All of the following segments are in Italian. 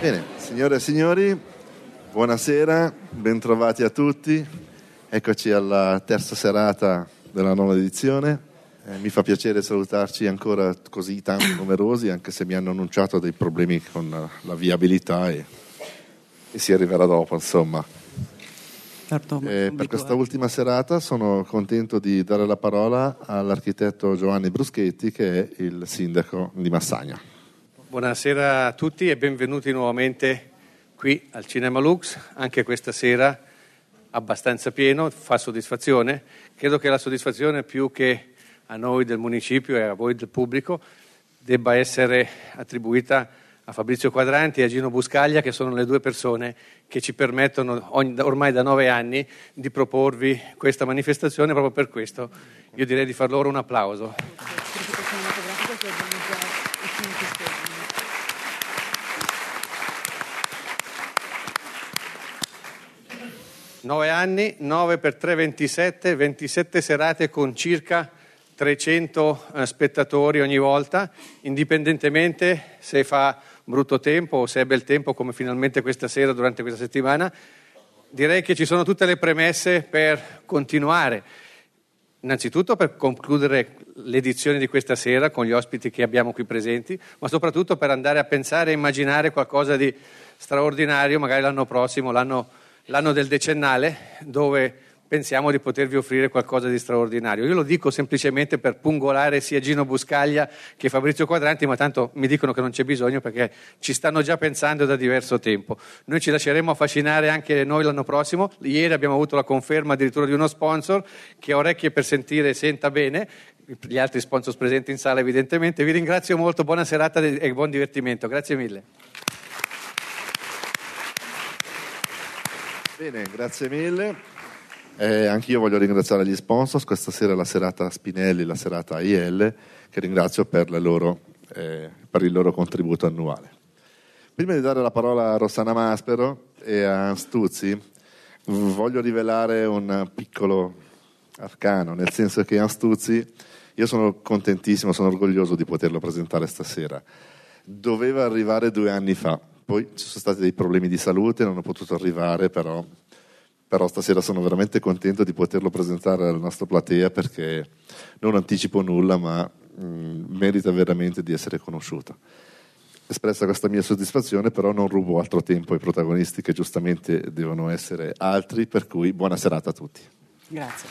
Bene, signore e signori, buonasera, bentrovati a tutti. Eccoci alla terza serata della nuova edizione. Mi fa piacere salutarci ancora così tanto numerosi, anche se mi hanno annunciato dei problemi con la viabilità e si arriverà dopo, insomma. Per questa ultima serata sono contento di dare la parola all'architetto Giovanni Bruschetti, che è il sindaco di Massagna. Buonasera a tutti e benvenuti nuovamente qui al Cinema Lux, anche questa sera abbastanza pieno, fa soddisfazione. Credo che la soddisfazione, più che a noi del municipio e a voi del pubblico, debba essere attribuita a Fabrizio Quadranti e a Gino Buscaglia, che sono le due persone che ci permettono ormai da 9 anni di proporvi questa manifestazione. Proprio per questo io direi di far loro un applauso. 9 anni, 9 per 3, 27 serate con circa 300 spettatori ogni volta, indipendentemente se fa brutto tempo o se è bel tempo, come finalmente questa sera durante questa settimana. Direi che ci sono tutte le premesse per continuare. Innanzitutto per concludere l'edizione di questa sera con gli ospiti che abbiamo qui presenti, ma soprattutto per andare a pensare e immaginare qualcosa di straordinario, magari l'anno prossimo, l'anno del decennale, dove pensiamo di potervi offrire qualcosa di straordinario. Io lo dico semplicemente per pungolare sia Gino Buscaglia che Fabrizio Quadranti, ma tanto mi dicono che non c'è bisogno perché ci stanno già pensando da diverso tempo. Noi ci lasceremo affascinare anche noi l'anno prossimo. Ieri abbiamo avuto la conferma addirittura di uno sponsor che ha orecchie per sentire e senta bene, gli altri sponsor presenti in sala evidentemente. Vi ringrazio molto, buona serata e buon divertimento. Grazie mille. Bene, grazie mille. Anch'io voglio ringraziare gli sponsors. Questa sera è la serata Spinelli, la serata AIL, che ringrazio per il loro contributo annuale. Prima di dare la parola a Rossana Maspero e a Stuzzi, voglio rivelare un piccolo arcano, nel senso che Stuzzi, io sono contentissimo, sono orgoglioso di poterlo presentare stasera. Doveva arrivare 2 anni fa, poi ci sono stati dei problemi di salute, non ho potuto arrivare, però stasera sono veramente contento di poterlo presentare alla nostra platea, perché non anticipo nulla, ma merita veramente di essere conosciuto. Espressa questa mia soddisfazione, però non rubo altro tempo ai protagonisti, che giustamente devono essere altri, per cui buona serata a tutti. Grazie.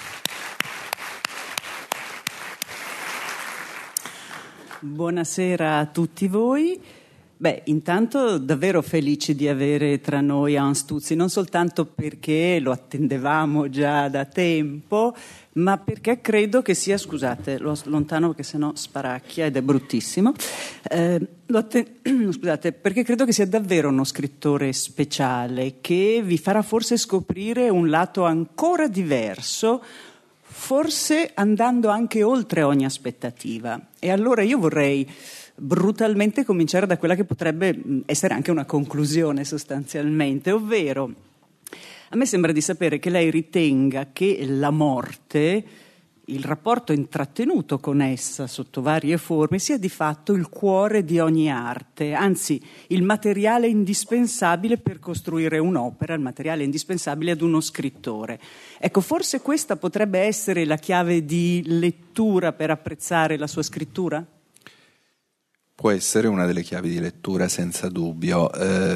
Buonasera a tutti voi. Intanto davvero felici di avere tra noi Hans Stuzzi, non soltanto perché lo attendevamo già da tempo, ma perché credo che sia, scusate, lo allontano perché sennò sparacchia ed è bruttissimo, scusate, perché credo che sia davvero uno scrittore speciale che vi farà forse scoprire un lato ancora diverso, forse andando anche oltre ogni aspettativa. E allora io vorrei brutalmente cominciare da quella che potrebbe essere anche una conclusione sostanzialmente, ovvero a me sembra di sapere che lei ritenga che la morte, il rapporto intrattenuto con essa sotto varie forme, sia di fatto il cuore di ogni arte, anzi il materiale indispensabile per costruire un'opera, il materiale indispensabile ad uno scrittore. Ecco, forse questa potrebbe essere la chiave di lettura per apprezzare la sua scrittura? Può essere una delle chiavi di lettura, senza dubbio.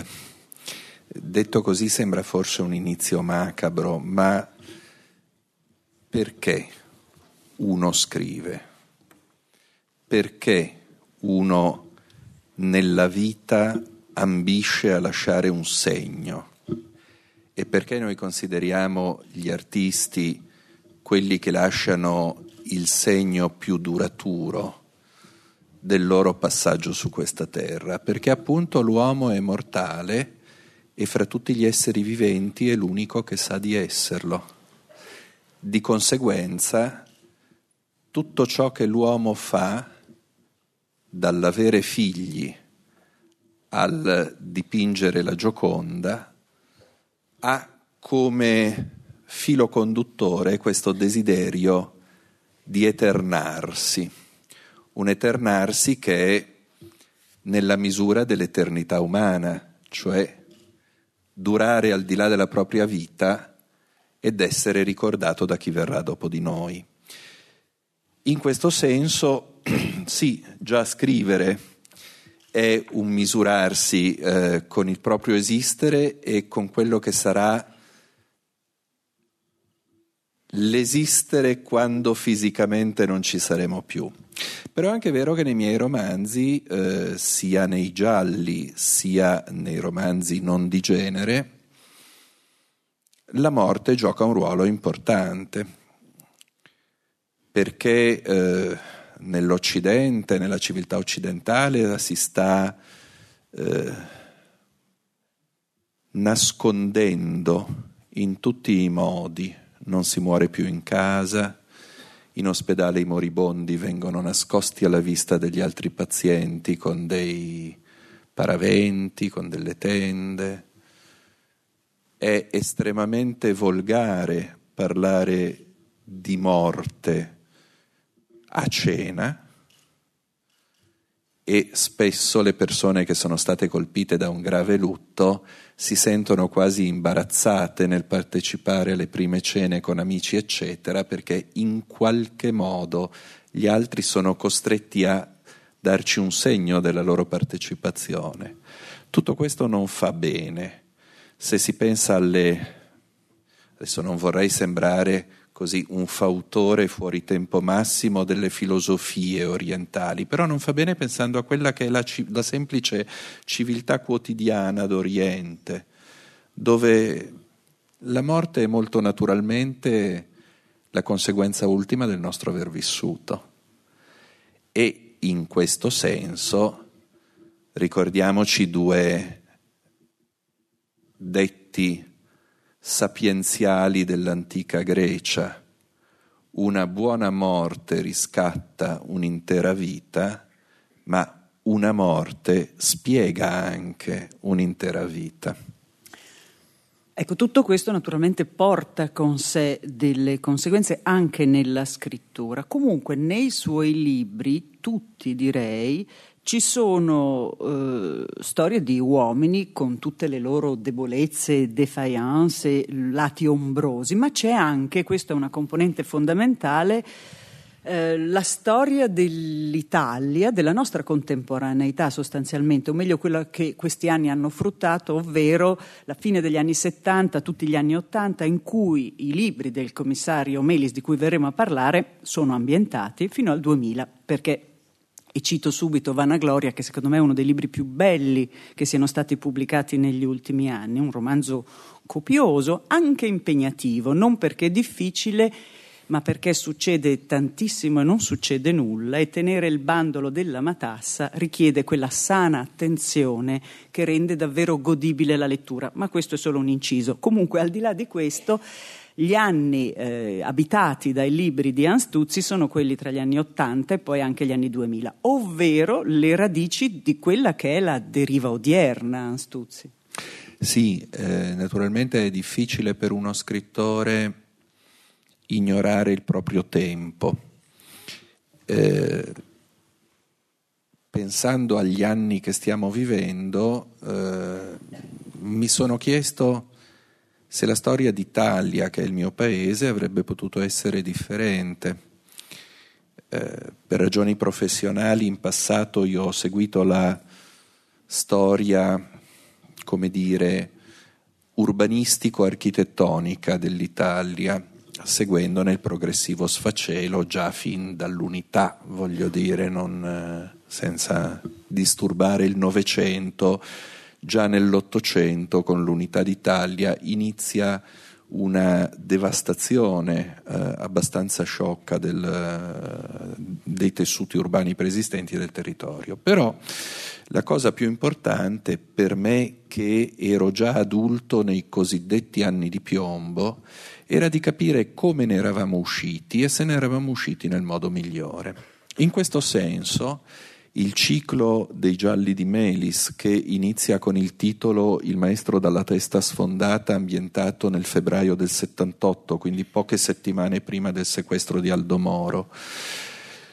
Detto così sembra forse un inizio macabro, ma perché uno scrive? Perché uno nella vita ambisce a lasciare un segno? E perché noi consideriamo gli artisti quelli che lasciano il segno più duraturo del loro passaggio su questa terra? Perché appunto l'uomo è mortale e fra tutti gli esseri viventi è l'unico che sa di esserlo. Di conseguenza, tutto ciò che l'uomo fa, dall'avere figli al dipingere la Gioconda, ha come filo conduttore questo desiderio di eternarsi. Un eternarsi che è nella misura dell'eternità umana, cioè durare al di là della propria vita ed essere ricordato da chi verrà dopo di noi. In questo senso, sì, già scrivere è un misurarsi con il proprio esistere e con quello che sarà l'esistere quando fisicamente non ci saremo più. Però è anche vero che nei miei romanzi, sia nei gialli sia nei romanzi non di genere, la morte gioca un ruolo importante, perché nell'Occidente, nella civiltà occidentale, si sta nascondendo in tutti i modi. Non si muore più in casa, in ospedale i moribondi vengono nascosti alla vista degli altri pazienti con dei paraventi, con delle tende. È estremamente volgare parlare di morte a cena e spesso le persone che sono state colpite da un grave lutto si sentono quasi imbarazzate nel partecipare alle prime cene con amici eccetera, perché in qualche modo gli altri sono costretti a darci un segno della loro partecipazione. Tutto questo non fa bene. Se si pensa adesso non vorrei sembrare così un fautore fuori tempo massimo delle filosofie orientali, però non fa bene pensando a quella che è la semplice civiltà quotidiana d'Oriente, dove la morte è molto naturalmente la conseguenza ultima del nostro aver vissuto. E in questo senso ricordiamoci due detti sapienziali dell'antica Grecia: una buona morte riscatta un'intera vita, ma una morte spiega anche un'intera vita. Ecco, tutto questo naturalmente porta con sé delle conseguenze anche nella scrittura. Comunque nei suoi libri, tutti direi, ci sono storie di uomini con tutte le loro debolezze, defiance, lati ombrosi, ma c'è anche, questa è una componente fondamentale, la storia dell'Italia, della nostra contemporaneità sostanzialmente, o meglio quella che questi anni hanno fruttato, ovvero la fine degli anni 70, tutti gli anni 80, in cui i libri del commissario Melis, di cui verremo a parlare, sono ambientati fino al 2000, perché, e cito subito Vanagloria, che secondo me è uno dei libri più belli che siano stati pubblicati negli ultimi anni, un romanzo copioso, anche impegnativo, non perché è difficile, ma perché succede tantissimo e non succede nulla, e tenere il bandolo della matassa richiede quella sana attenzione che rende davvero godibile la lettura. Ma questo è solo un inciso. Comunque, al di là di questo, gli anni abitati dai libri di Hans Tuzzi sono quelli tra gli anni 80 e poi anche gli anni 2000, ovvero le radici di quella che è la deriva odierna, Hans Tuzzi. Sì, naturalmente è difficile per uno scrittore ignorare il proprio tempo. Pensando agli anni che stiamo vivendo, mi sono chiesto se la storia d'Italia, che è il mio paese, avrebbe potuto essere differente. Per ragioni professionali in passato io ho seguito la storia, come dire, urbanistico-architettonica dell'Italia, seguendone il progressivo sfacelo già fin dall'unità, voglio dire, non senza disturbare il Novecento. Già nell'Ottocento, con l'Unità d'Italia, inizia una devastazione abbastanza sciocca dei tessuti urbani preesistenti del territorio. Però la cosa più importante per me, che ero già adulto nei cosiddetti anni di piombo, era di capire come ne eravamo usciti e se ne eravamo usciti nel modo migliore. In questo senso, il ciclo dei gialli di Melis, che inizia con il titolo Il maestro dalla testa sfondata, ambientato nel febbraio del 78, quindi poche settimane prima del sequestro di Aldo Moro,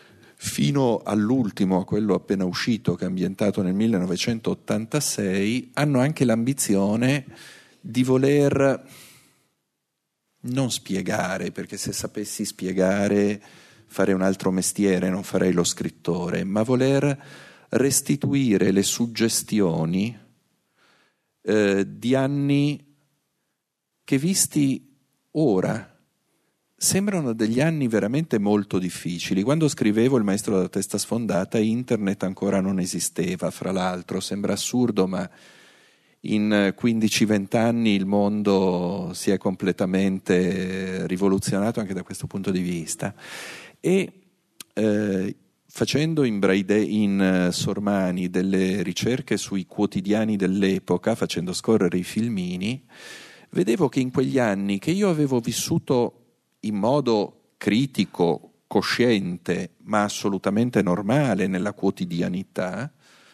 fino all'ultimo, a quello appena uscito, che è ambientato nel 1986, hanno anche l'ambizione di voler non spiegare, perché se sapessi spiegare farei un altro mestiere, non farei lo scrittore, ma voler restituire le suggestioni di anni che, visti ora, sembrano degli anni veramente molto difficili. Quando scrivevo Il maestro della testa sfondata, internet ancora non esisteva, fra l'altro. Sembra assurdo, ma in 15-20 anni il mondo si è completamente rivoluzionato anche da questo punto di vista. E facendo in Sormani delle ricerche sui quotidiani dell'epoca, facendo scorrere i filmini, vedevo che in quegli anni, che io avevo vissuto in modo critico, cosciente, ma assolutamente normale nella quotidianità,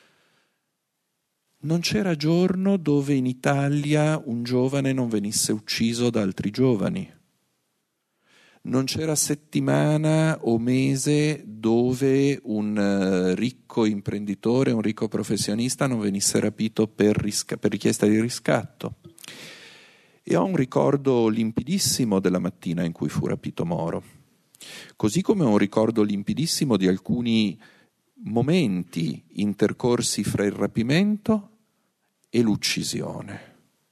non c'era giorno dove in Italia un giovane non venisse ucciso da altri giovani. Non c'era settimana o mese dove un ricco imprenditore, un ricco professionista non venisse rapito per richiesta di riscatto. E ho un ricordo limpidissimo della mattina in cui fu rapito Moro, così come ho un ricordo limpidissimo di alcuni momenti intercorsi fra il rapimento e l'uccisione,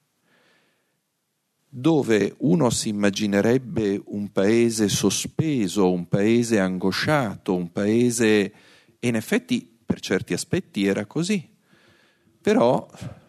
dove uno si immaginerebbe un paese sospeso, un paese angosciato, un paese, e in effetti per certi aspetti era così, però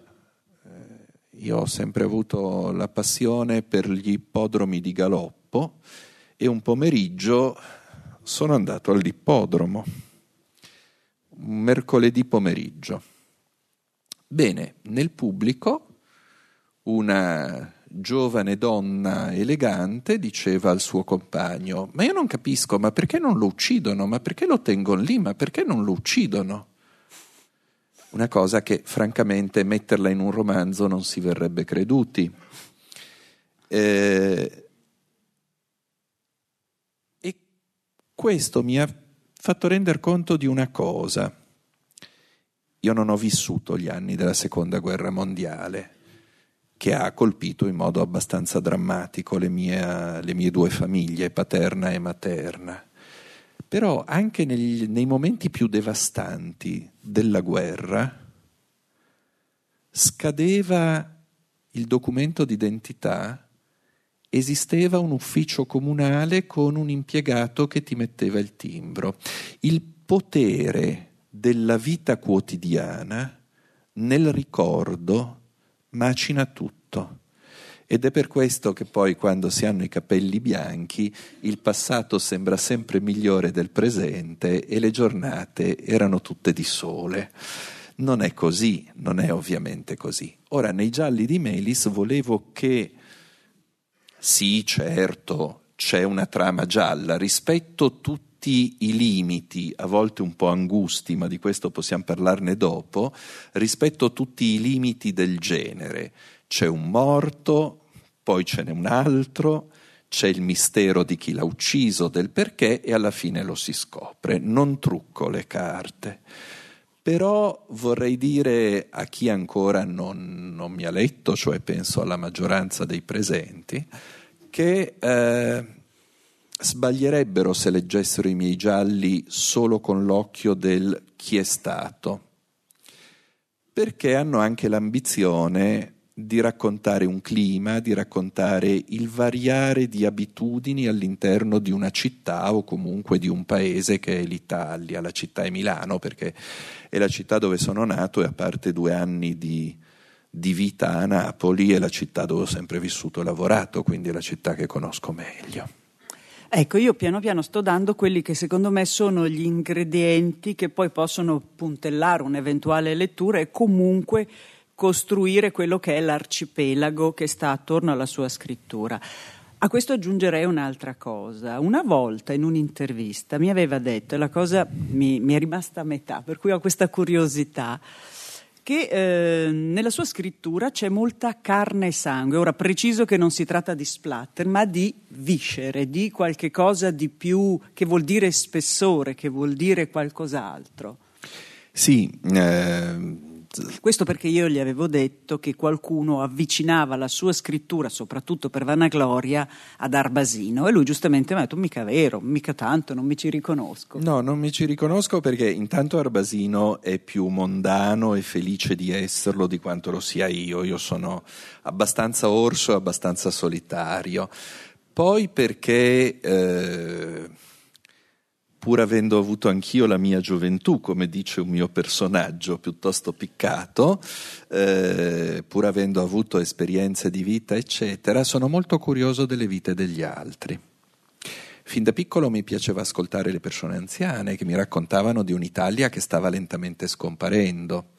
io ho sempre avuto la passione per gli ippodromi di galoppo e un pomeriggio sono andato all'ippodromo, un mercoledì pomeriggio. Bene, nel pubblico una giovane donna elegante diceva al suo compagno: ma io non capisco, ma perché non lo uccidono? Ma perché lo tengono lì? Ma perché non lo uccidono? Una cosa che francamente metterla in un romanzo non si verrebbe creduti. E questo mi ha fatto rendere conto di una cosa. Io non ho vissuto gli anni della Seconda Guerra Mondiale, che ha colpito in modo abbastanza drammatico le mie due famiglie, paterna e materna. Però anche nei momenti più devastanti della guerra scadeva il documento d'identità, esisteva un ufficio comunale con un impiegato che ti metteva il timbro. Il potere della vita quotidiana nel ricordo macina tutto. Ed è per questo che poi, quando si hanno i capelli bianchi, il passato sembra sempre migliore del presente e le giornate erano tutte di sole. Non è così, non è ovviamente così. Ora, nei Gialli di Melis volevo che, sì, certo, c'è una trama gialla, rispetto tutti i limiti, a volte un po' angusti, ma di questo possiamo parlarne dopo, rispetto tutti i limiti del genere. C'è un morto, poi ce n'è un altro, c'è il mistero di chi l'ha ucciso, del perché, e alla fine lo si scopre. Non trucco le carte. Però vorrei dire a chi ancora non mi ha letto, cioè penso alla maggioranza dei presenti, che sbaglierebbero se leggessero i miei gialli solo con l'occhio del chi è stato, perché hanno anche l'ambizione di raccontare un clima, di raccontare il variare di abitudini all'interno di una città o comunque di un paese che è l'Italia. La città è Milano perché è la città dove sono nato e, a parte 2 anni di vita a Napoli, è la città dove ho sempre vissuto e lavorato, quindi è la città che conosco meglio. Ecco, io piano piano sto dando quelli che secondo me sono gli ingredienti che poi possono puntellare un'eventuale lettura e comunque costruire quello che è l'arcipelago che sta attorno alla sua scrittura. A questo aggiungerei un'altra cosa. Una volta in un'intervista mi aveva detto, e la cosa mi è rimasta a metà, per cui ho questa curiosità, che nella sua scrittura c'è molta carne e sangue. Ora, preciso che non si tratta di splatter, ma di viscere, di qualche cosa di più, che vuol dire spessore, che vuol dire qualcos'altro. Sì, questo perché io gli avevo detto che qualcuno avvicinava la sua scrittura, soprattutto per vanagloria, ad Arbasino, e lui giustamente mi ha detto: mica vero, mica tanto, non mi ci riconosco. No, non mi ci riconosco perché intanto Arbasino è più mondano e felice di esserlo di quanto lo sia io. Io sono abbastanza orso e abbastanza solitario. Poi perché pur avendo avuto anch'io la mia gioventù, come dice un mio personaggio piuttosto piccato, pur avendo avuto esperienze di vita, eccetera, sono molto curioso delle vite degli altri. Fin da piccolo mi piaceva ascoltare le persone anziane che mi raccontavano di un'Italia che stava lentamente scomparendo.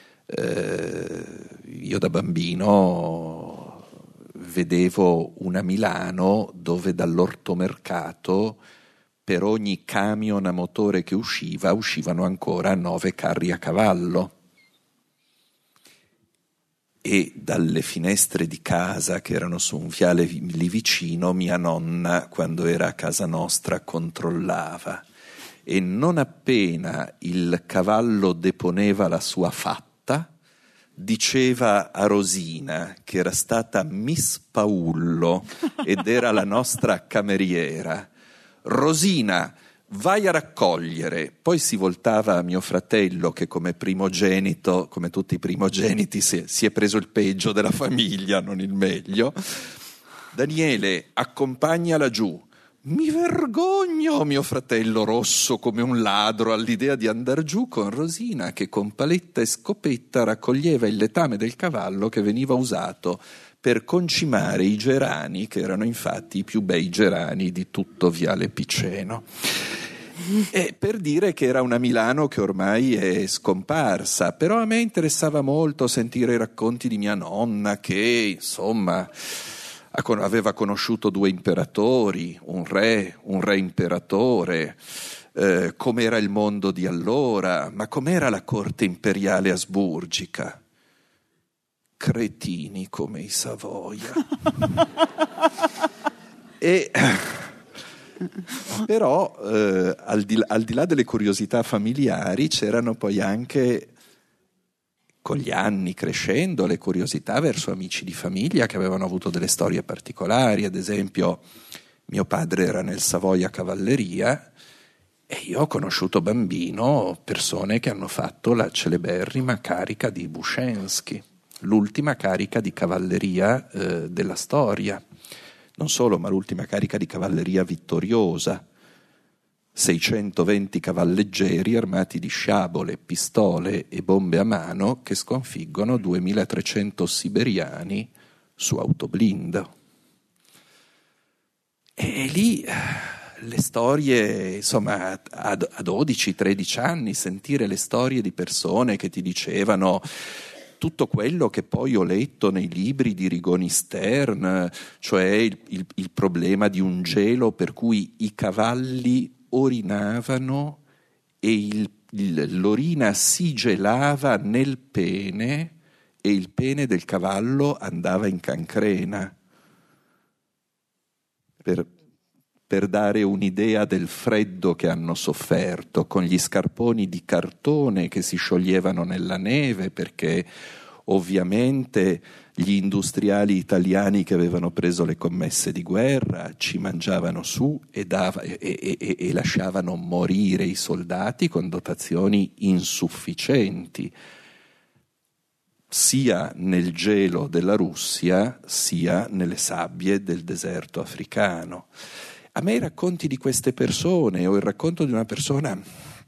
Io da bambino vedevo una Milano dove dall'ortomercato per ogni camion a motore che uscivano ancora 9 carri a cavallo. E dalle finestre di casa, che erano su un viale lì vicino, mia nonna, quando era a casa nostra, controllava. E non appena il cavallo deponeva la sua fatta, diceva a Rosina, che era stata Miss Paullo ed era la nostra cameriera: Rosina, vai a raccogliere. Poi si voltava a mio fratello, che come primogenito, come tutti i primogeniti, si è preso il peggio della famiglia, non il meglio. Daniele, accompagnala giù. Mi vergogno, mio fratello rosso come un ladro all'idea di andar giù con Rosina, che con paletta e scopetta raccoglieva il letame del cavallo che veniva usato per concimare i gerani, che erano infatti i più bei gerani di tutto Viale Piceno. E per dire che era una Milano che ormai è scomparsa, però a me interessava molto sentire i racconti di mia nonna che, insomma, aveva conosciuto 2 imperatori, un re imperatore, com'era il mondo di allora, ma com'era la corte imperiale asburgica. Cretini come i Savoia. Però al di là delle curiosità familiari c'erano poi anche, con gli anni crescendo, le curiosità verso amici di famiglia che avevano avuto delle storie particolari. Ad esempio, mio padre era nel Savoia Cavalleria e io ho conosciuto bambino persone che hanno fatto la celeberrima carica di Bushensky, l'ultima carica di cavalleria della storia. Non solo, ma l'ultima carica di cavalleria vittoriosa. 620 cavalleggeri armati di sciabole, pistole e bombe a mano che sconfiggono 2300 siberiani su autoblindo. E lì le storie, insomma, a 12-13 anni sentire le storie di persone che ti dicevano tutto quello che poi ho letto nei libri di Rigoni Stern, cioè il problema di un gelo per cui i cavalli orinavano e l'orina si gelava nel pene e il pene del cavallo andava in cancrena. Per dare un'idea del freddo che hanno sofferto, con gli scarponi di cartone che si scioglievano nella neve, perché ovviamente gli industriali italiani che avevano preso le commesse di guerra ci mangiavano su e lasciavano morire i soldati con dotazioni insufficienti, sia nel gelo della Russia sia nelle sabbie del deserto africano. A me i racconti di queste persone, o il racconto di una persona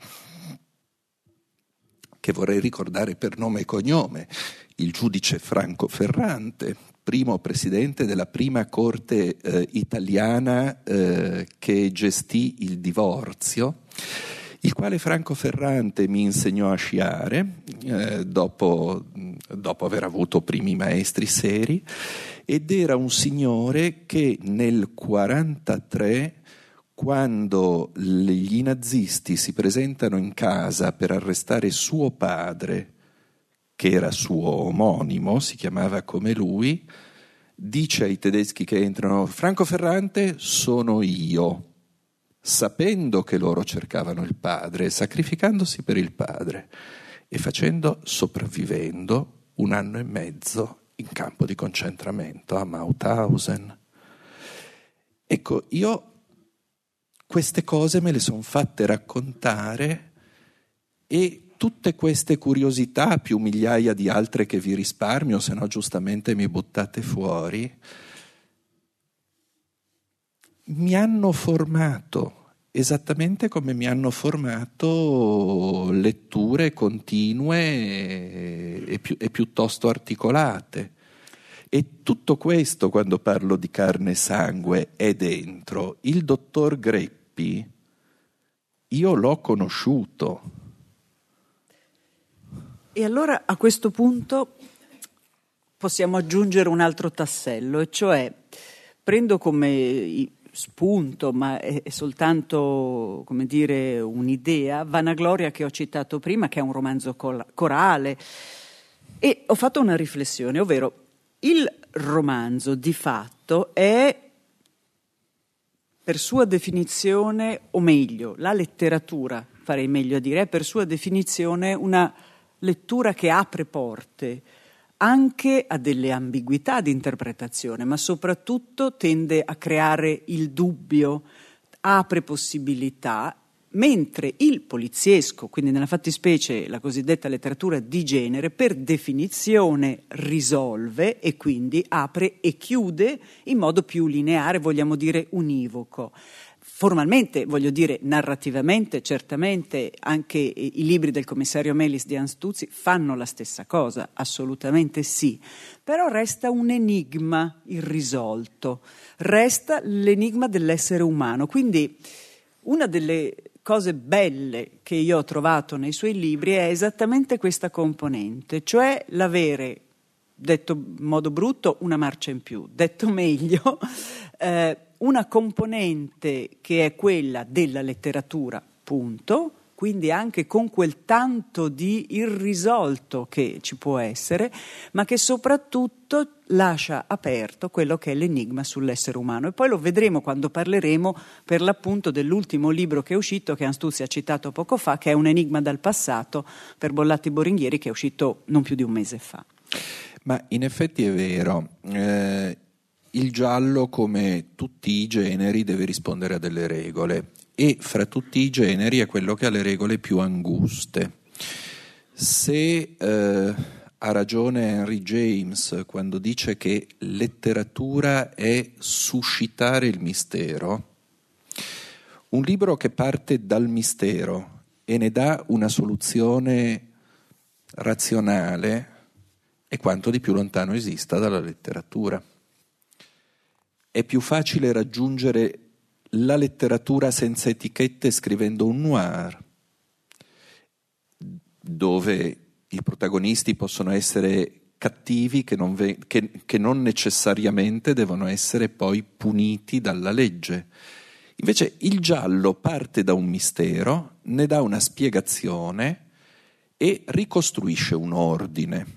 che vorrei ricordare per nome e cognome, il giudice Franco Ferrante, primo presidente della prima corte italiana che gestì il divorzio, il quale Franco Ferrante mi insegnò a sciare dopo aver avuto primi maestri seri, ed era un signore che nel 1943, quando gli nazisti si presentano in casa per arrestare suo padre, che era suo omonimo, si chiamava come lui, dice ai tedeschi che entrano: Franco Ferrante sono io, sapendo che loro cercavano il padre, sacrificandosi per il padre e sopravvivendo 1 anno e mezzo in campo di concentramento a Mauthausen. Ecco, io queste cose me le sono fatte raccontare, e tutte queste curiosità, più migliaia di altre che vi risparmio, se no giustamente mi buttate fuori, mi hanno formato esattamente come mi hanno formato letture continue e piuttosto articolate. E tutto questo, quando parlo di carne e sangue, è dentro. Il dottor Greppi io l'ho conosciuto. E allora a questo punto possiamo aggiungere un altro tassello, e cioè prendo come spunto, ma è soltanto, come dire, un'idea, Vanagloria, che ho citato prima, che è un romanzo corale, e ho fatto una riflessione, ovvero il romanzo di fatto è, per sua definizione, o meglio, la letteratura, farei meglio a dire, è per sua definizione una lettura che apre porte anche a delle ambiguità di interpretazione, ma soprattutto tende a creare il dubbio, apre possibilità, mentre il poliziesco, quindi nella fattispecie la cosiddetta letteratura di genere, per definizione risolve e quindi apre e chiude in modo più lineare, vogliamo dire univoco. Formalmente, voglio dire, narrativamente, certamente anche i libri del commissario Melis di Hans Tuzzi fanno la stessa cosa, assolutamente sì, però resta un enigma irrisolto, resta l'enigma dell'essere umano. Quindi una delle cose belle che io ho trovato nei suoi libri è esattamente questa componente, cioè l'avere, detto in modo brutto, una marcia in più, detto meglio, una componente che è quella della letteratura, punto, quindi anche con quel tanto di irrisolto che ci può essere, ma che soprattutto lascia aperto quello che è l'enigma sull'essere umano. E poi lo vedremo quando parleremo, per l'appunto, dell'ultimo libro che è uscito, che Hans Tuzzi ha citato poco fa, che è Un enigma dal passato, per Bollatti Boringhieri, che è uscito non più di un mese fa. Ma in effetti è vero. Il giallo, come tutti i generi, deve rispondere a delle regole, e fra tutti i generi è quello che ha le regole più anguste. Se ha ragione Henry James quando dice che letteratura è suscitare il mistero, un libro che parte dal mistero e ne dà una soluzione razionale è quanto di più lontano esista dalla letteratura. È più facile raggiungere la letteratura senza etichette scrivendo un noir, dove i protagonisti possono essere cattivi che non necessariamente devono essere poi puniti dalla legge. Invece il giallo parte da un mistero, ne dà una spiegazione e ricostruisce un ordine.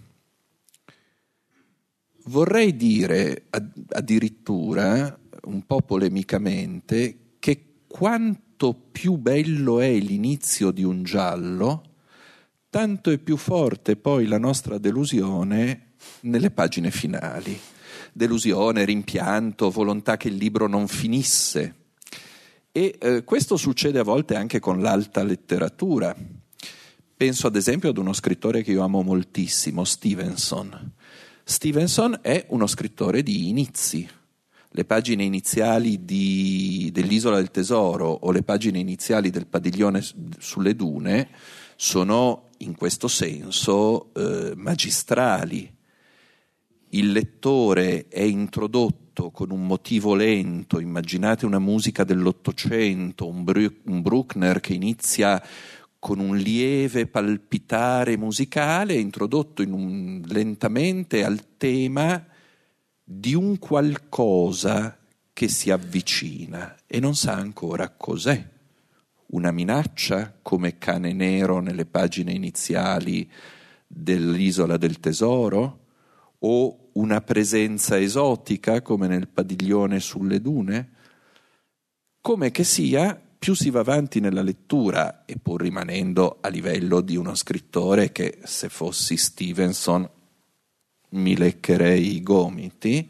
Vorrei dire addirittura, un po' polemicamente, che quanto più bello è l'inizio di un giallo, tanto è più forte poi la nostra delusione nelle pagine finali. Delusione, rimpianto, volontà che il libro non finisse. E questo succede a volte anche con l'alta letteratura. Penso ad esempio ad uno scrittore che io amo moltissimo, Stevenson. Stevenson è uno scrittore di inizi. Le pagine iniziali dell'Isola del Tesoro o le pagine iniziali del Padiglione sulle dune sono in questo senso magistrali. Il lettore è introdotto con un motivo lento, immaginate una musica dell'Ottocento, un Bruckner che inizia con un lieve palpitare musicale, introdotto lentamente al tema di un qualcosa che si avvicina e non sa ancora cos'è. Una minaccia, come Cane Nero nelle pagine iniziali dell'Isola del Tesoro, o una presenza esotica come nel Padiglione sulle dune? Come che sia, più si va avanti nella lettura, e pur rimanendo a livello di uno scrittore che, se fossi Stevenson, mi leccherei i gomiti,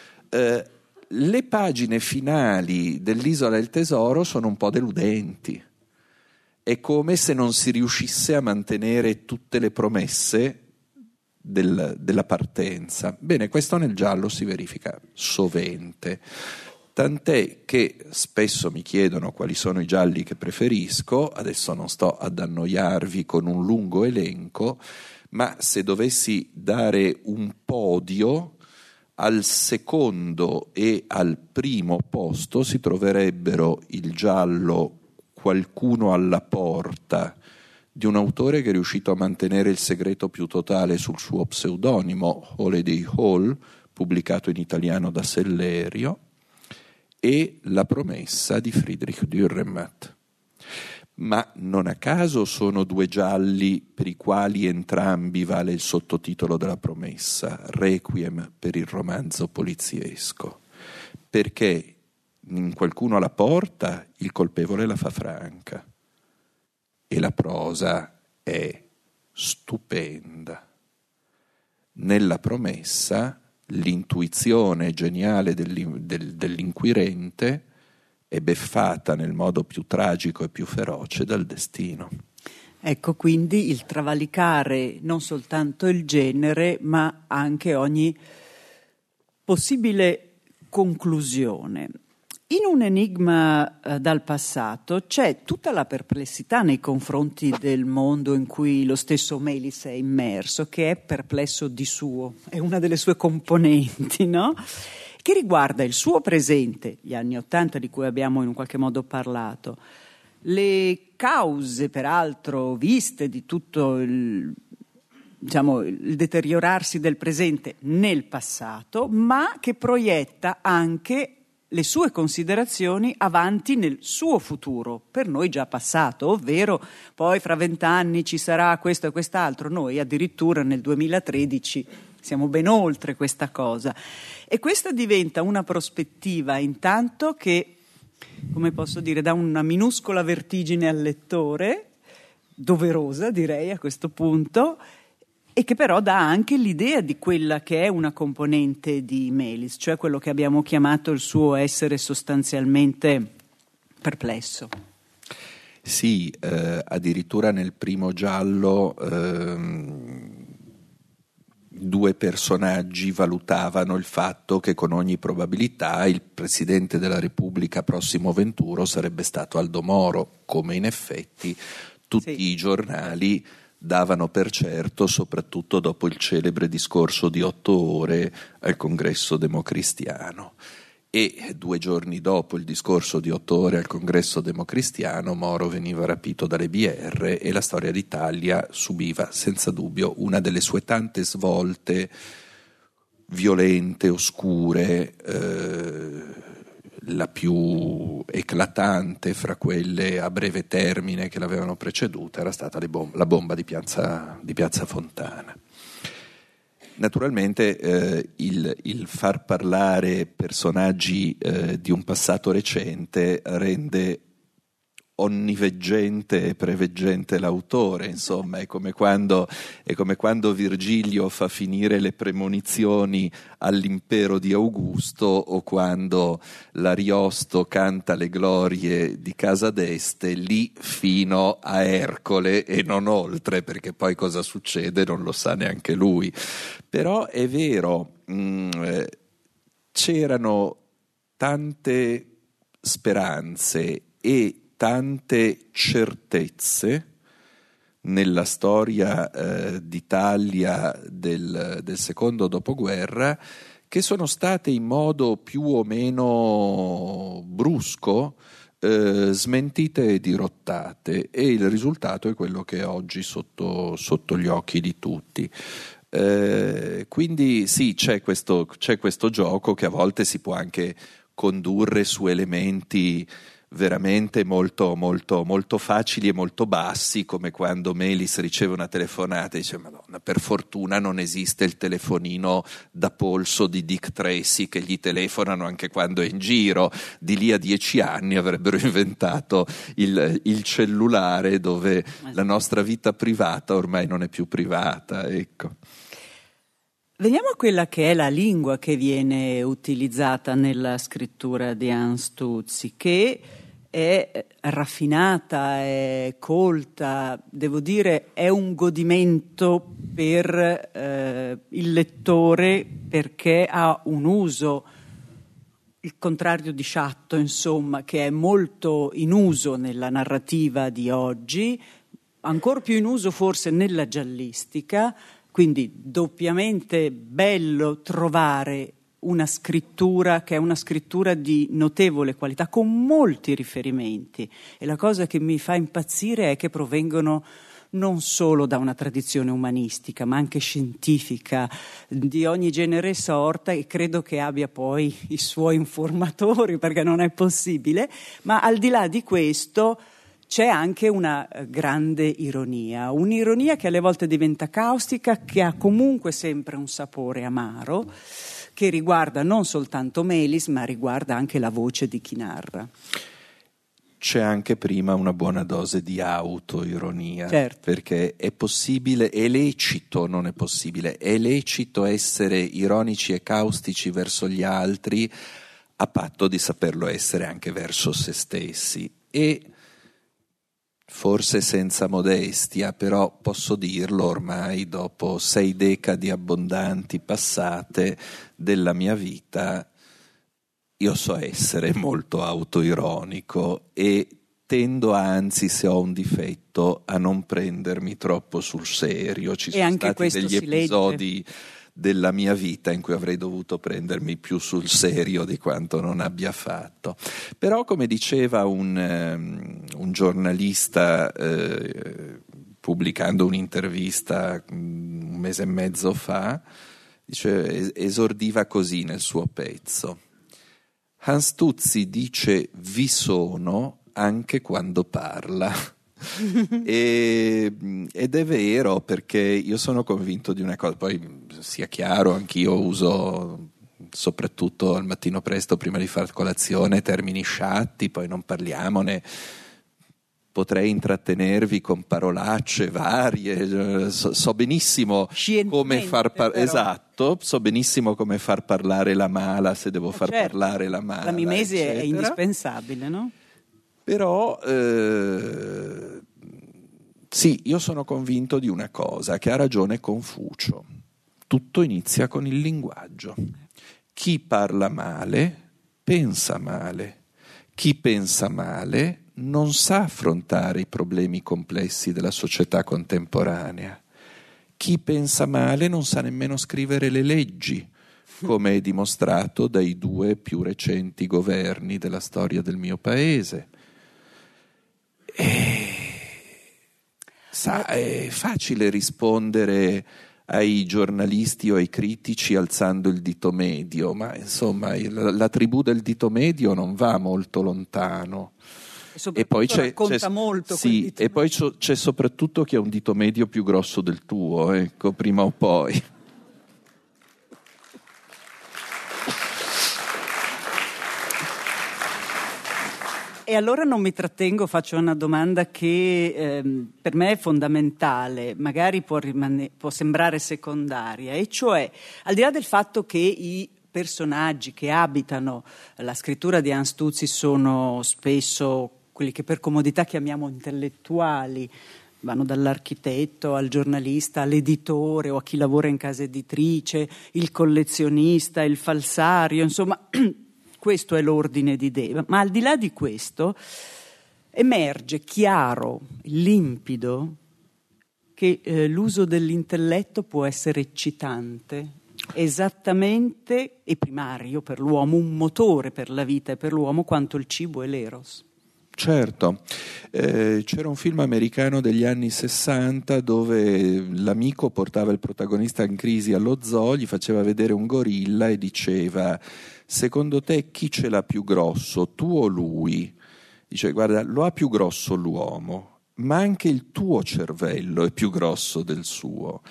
le pagine finali dell'Isola del Tesoro sono un po' deludenti. È come se non si riuscisse a mantenere tutte le promesse della partenza. Bene, questo nel giallo si verifica sovente, tant'è che spesso mi chiedono quali sono i gialli che preferisco. Adesso non sto ad annoiarvi con un lungo elenco, ma se dovessi dare un podio, al secondo e al primo posto si troverebbero il giallo Qualcuno alla porta, di un autore che è riuscito a mantenere il segreto più totale sul suo pseudonimo, Holiday Hall, pubblicato in italiano da Sellerio, e La promessa di Friedrich Dürrenmatt. Ma non a caso sono due gialli per i quali entrambi vale il sottotitolo della promessa, Requiem per il romanzo poliziesco, perché in Qualcuno alla porta il colpevole la fa franca e la prosa è stupenda. Nella promessa l'intuizione geniale dell'inquirente è beffata nel modo più tragico e più feroce dal destino. Ecco quindi il travalicare non soltanto il genere, ma anche ogni possibile conclusione. In un enigma dal passato c'è tutta la perplessità nei confronti del mondo in cui lo stesso Melis è immerso, che è perplesso di suo, è una delle sue componenti, no? Che riguarda il suo presente, gli anni '80 di cui abbiamo in un qualche modo parlato, le cause peraltro viste di tutto il deteriorarsi del presente nel passato, ma che proietta anche le sue considerazioni avanti nel suo futuro, per noi già passato, ovvero poi fra 20 anni ci sarà questo e quest'altro. Noi addirittura nel 2013 siamo ben oltre questa cosa. E questa diventa una prospettiva intanto che, come posso dire, dà una minuscola vertigine al lettore, doverosa direi a questo punto, e che però dà anche l'idea di quella che è una componente di Melis, cioè quello che abbiamo chiamato il suo essere sostanzialmente perplesso. Sì, addirittura nel primo giallo due personaggi valutavano il fatto che con ogni probabilità il Presidente della Repubblica prossimo venturo sarebbe stato Aldo Moro, come in effetti tutti i giornali davano per certo, soprattutto dopo il celebre discorso di 8 ore al Congresso Democristiano. E 2 giorni dopo il discorso di 8 ore al Congresso Democristiano, Moro veniva rapito dalle BR e la storia d'Italia subiva senza dubbio una delle sue tante svolte violente, oscure, la più eclatante fra quelle a breve termine che l'avevano preceduta era stata la bomba di Piazza Fontana. Naturalmente il far parlare personaggi di un passato recente rende onniveggente e preveggente l'autore, insomma è come quando Virgilio fa finire le premonizioni all'impero di Augusto, o quando l'Ariosto canta le glorie di Casa d'Este lì fino a Ercole e non oltre, perché poi cosa succede non lo sa neanche lui. Però è vero, c'erano tante speranze e tante certezze nella storia d'Italia del secondo dopoguerra, che sono state in modo più o meno brusco smentite e dirottate, e il risultato è quello che è oggi sotto gli occhi di tutti. Quindi sì, c'è questo gioco che a volte si può anche condurre su elementi veramente molto, molto, molto facili e molto bassi, come quando Melis riceve una telefonata e dice: Madonna, per fortuna non esiste il telefonino da polso di Dick Tracy che gli telefonano anche quando è in giro. Di lì a 10 anni avrebbero inventato il cellulare, dove la nostra vita privata ormai non è più privata, ecco. Veniamo a quella che è la lingua che viene utilizzata nella scrittura di Hans Tuzzi, che è raffinata, è colta, devo dire è un godimento per il lettore, perché ha un uso, il contrario di Sciatto, insomma, che è molto in uso nella narrativa di oggi, ancor più in uso forse nella giallistica. Quindi doppiamente bello trovare una scrittura che è una scrittura di notevole qualità, con molti riferimenti. E la cosa che mi fa impazzire è che provengono non solo da una tradizione umanistica, ma anche scientifica, di ogni genere e sorta, e credo che abbia poi i suoi informatori, perché non è possibile. Ma al di là di questo c'è anche una grande ironia, un'ironia che alle volte diventa caustica, che ha comunque sempre un sapore amaro, che riguarda non soltanto Melis, ma riguarda anche la voce di chi narra. C'è anche prima una buona dose di autoironia, certo, perché è possibile, è lecito, non è possibile, è lecito essere ironici e caustici verso gli altri, a patto di saperlo essere anche verso se stessi. E forse senza modestia, però posso dirlo ormai dopo 6 decadi abbondanti passate della mia vita, io so essere molto autoironico e tendo anzi, se ho un difetto, a non prendermi troppo sul serio. Ci sono stati degli episodi della mia vita in cui avrei dovuto prendermi più sul serio di quanto non abbia fatto. Però, come diceva un giornalista pubblicando un'intervista un mese e mezzo fa, esordiva così nel suo pezzo: Hans Tuzzi dice vi sono anche quando parla. Ed è vero, perché io sono convinto di una cosa, poi sia chiaro, anch'io uso soprattutto al mattino presto prima di far colazione termini sciatti, poi non parliamone, potrei intrattenervi con parolacce varie, so benissimo come far esatto, so benissimo come far parlare la mala, se devo far parlare la mala. La mimesi eccetera. È indispensabile, no? Però sì, io sono convinto di una cosa, che ha ragione Confucio: tutto inizia con il linguaggio. Chi parla male pensa male, chi pensa male non sa affrontare i problemi complessi della società contemporanea, chi pensa male non sa nemmeno scrivere le leggi, come è dimostrato dai 2 più recenti governi della storia del mio paese. È facile rispondere ai giornalisti o ai critici alzando il dito medio, ma insomma la tribù del dito medio non va molto lontano. E poi racconta molto. Sì, e poi c'è soprattutto chi ha un dito medio più grosso del tuo, ecco, prima o poi. E allora non mi trattengo, faccio una domanda che per me è fondamentale, magari può sembrare secondaria, e cioè, al di là del fatto che i personaggi che abitano la scrittura di Hans Tuzzi sono spesso quelli che per comodità chiamiamo intellettuali, vanno dall'architetto al giornalista, all'editore o a chi lavora in casa editrice, il collezionista, il falsario, insomma questo è l'ordine di idee. Ma al di là di questo emerge chiaro, limpido, che l'uso dell'intelletto può essere eccitante, esattamente e primario per l'uomo, un motore per la vita e per l'uomo quanto il cibo e l'eros. Certo, c'era un film americano degli anni 60 dove l'amico portava il protagonista in crisi allo zoo, gli faceva vedere un gorilla e diceva: secondo te chi ce l'ha più grosso, tu o lui? Dice: guarda, lo ha più grosso l'uomo, ma anche il tuo cervello è più grosso del suo.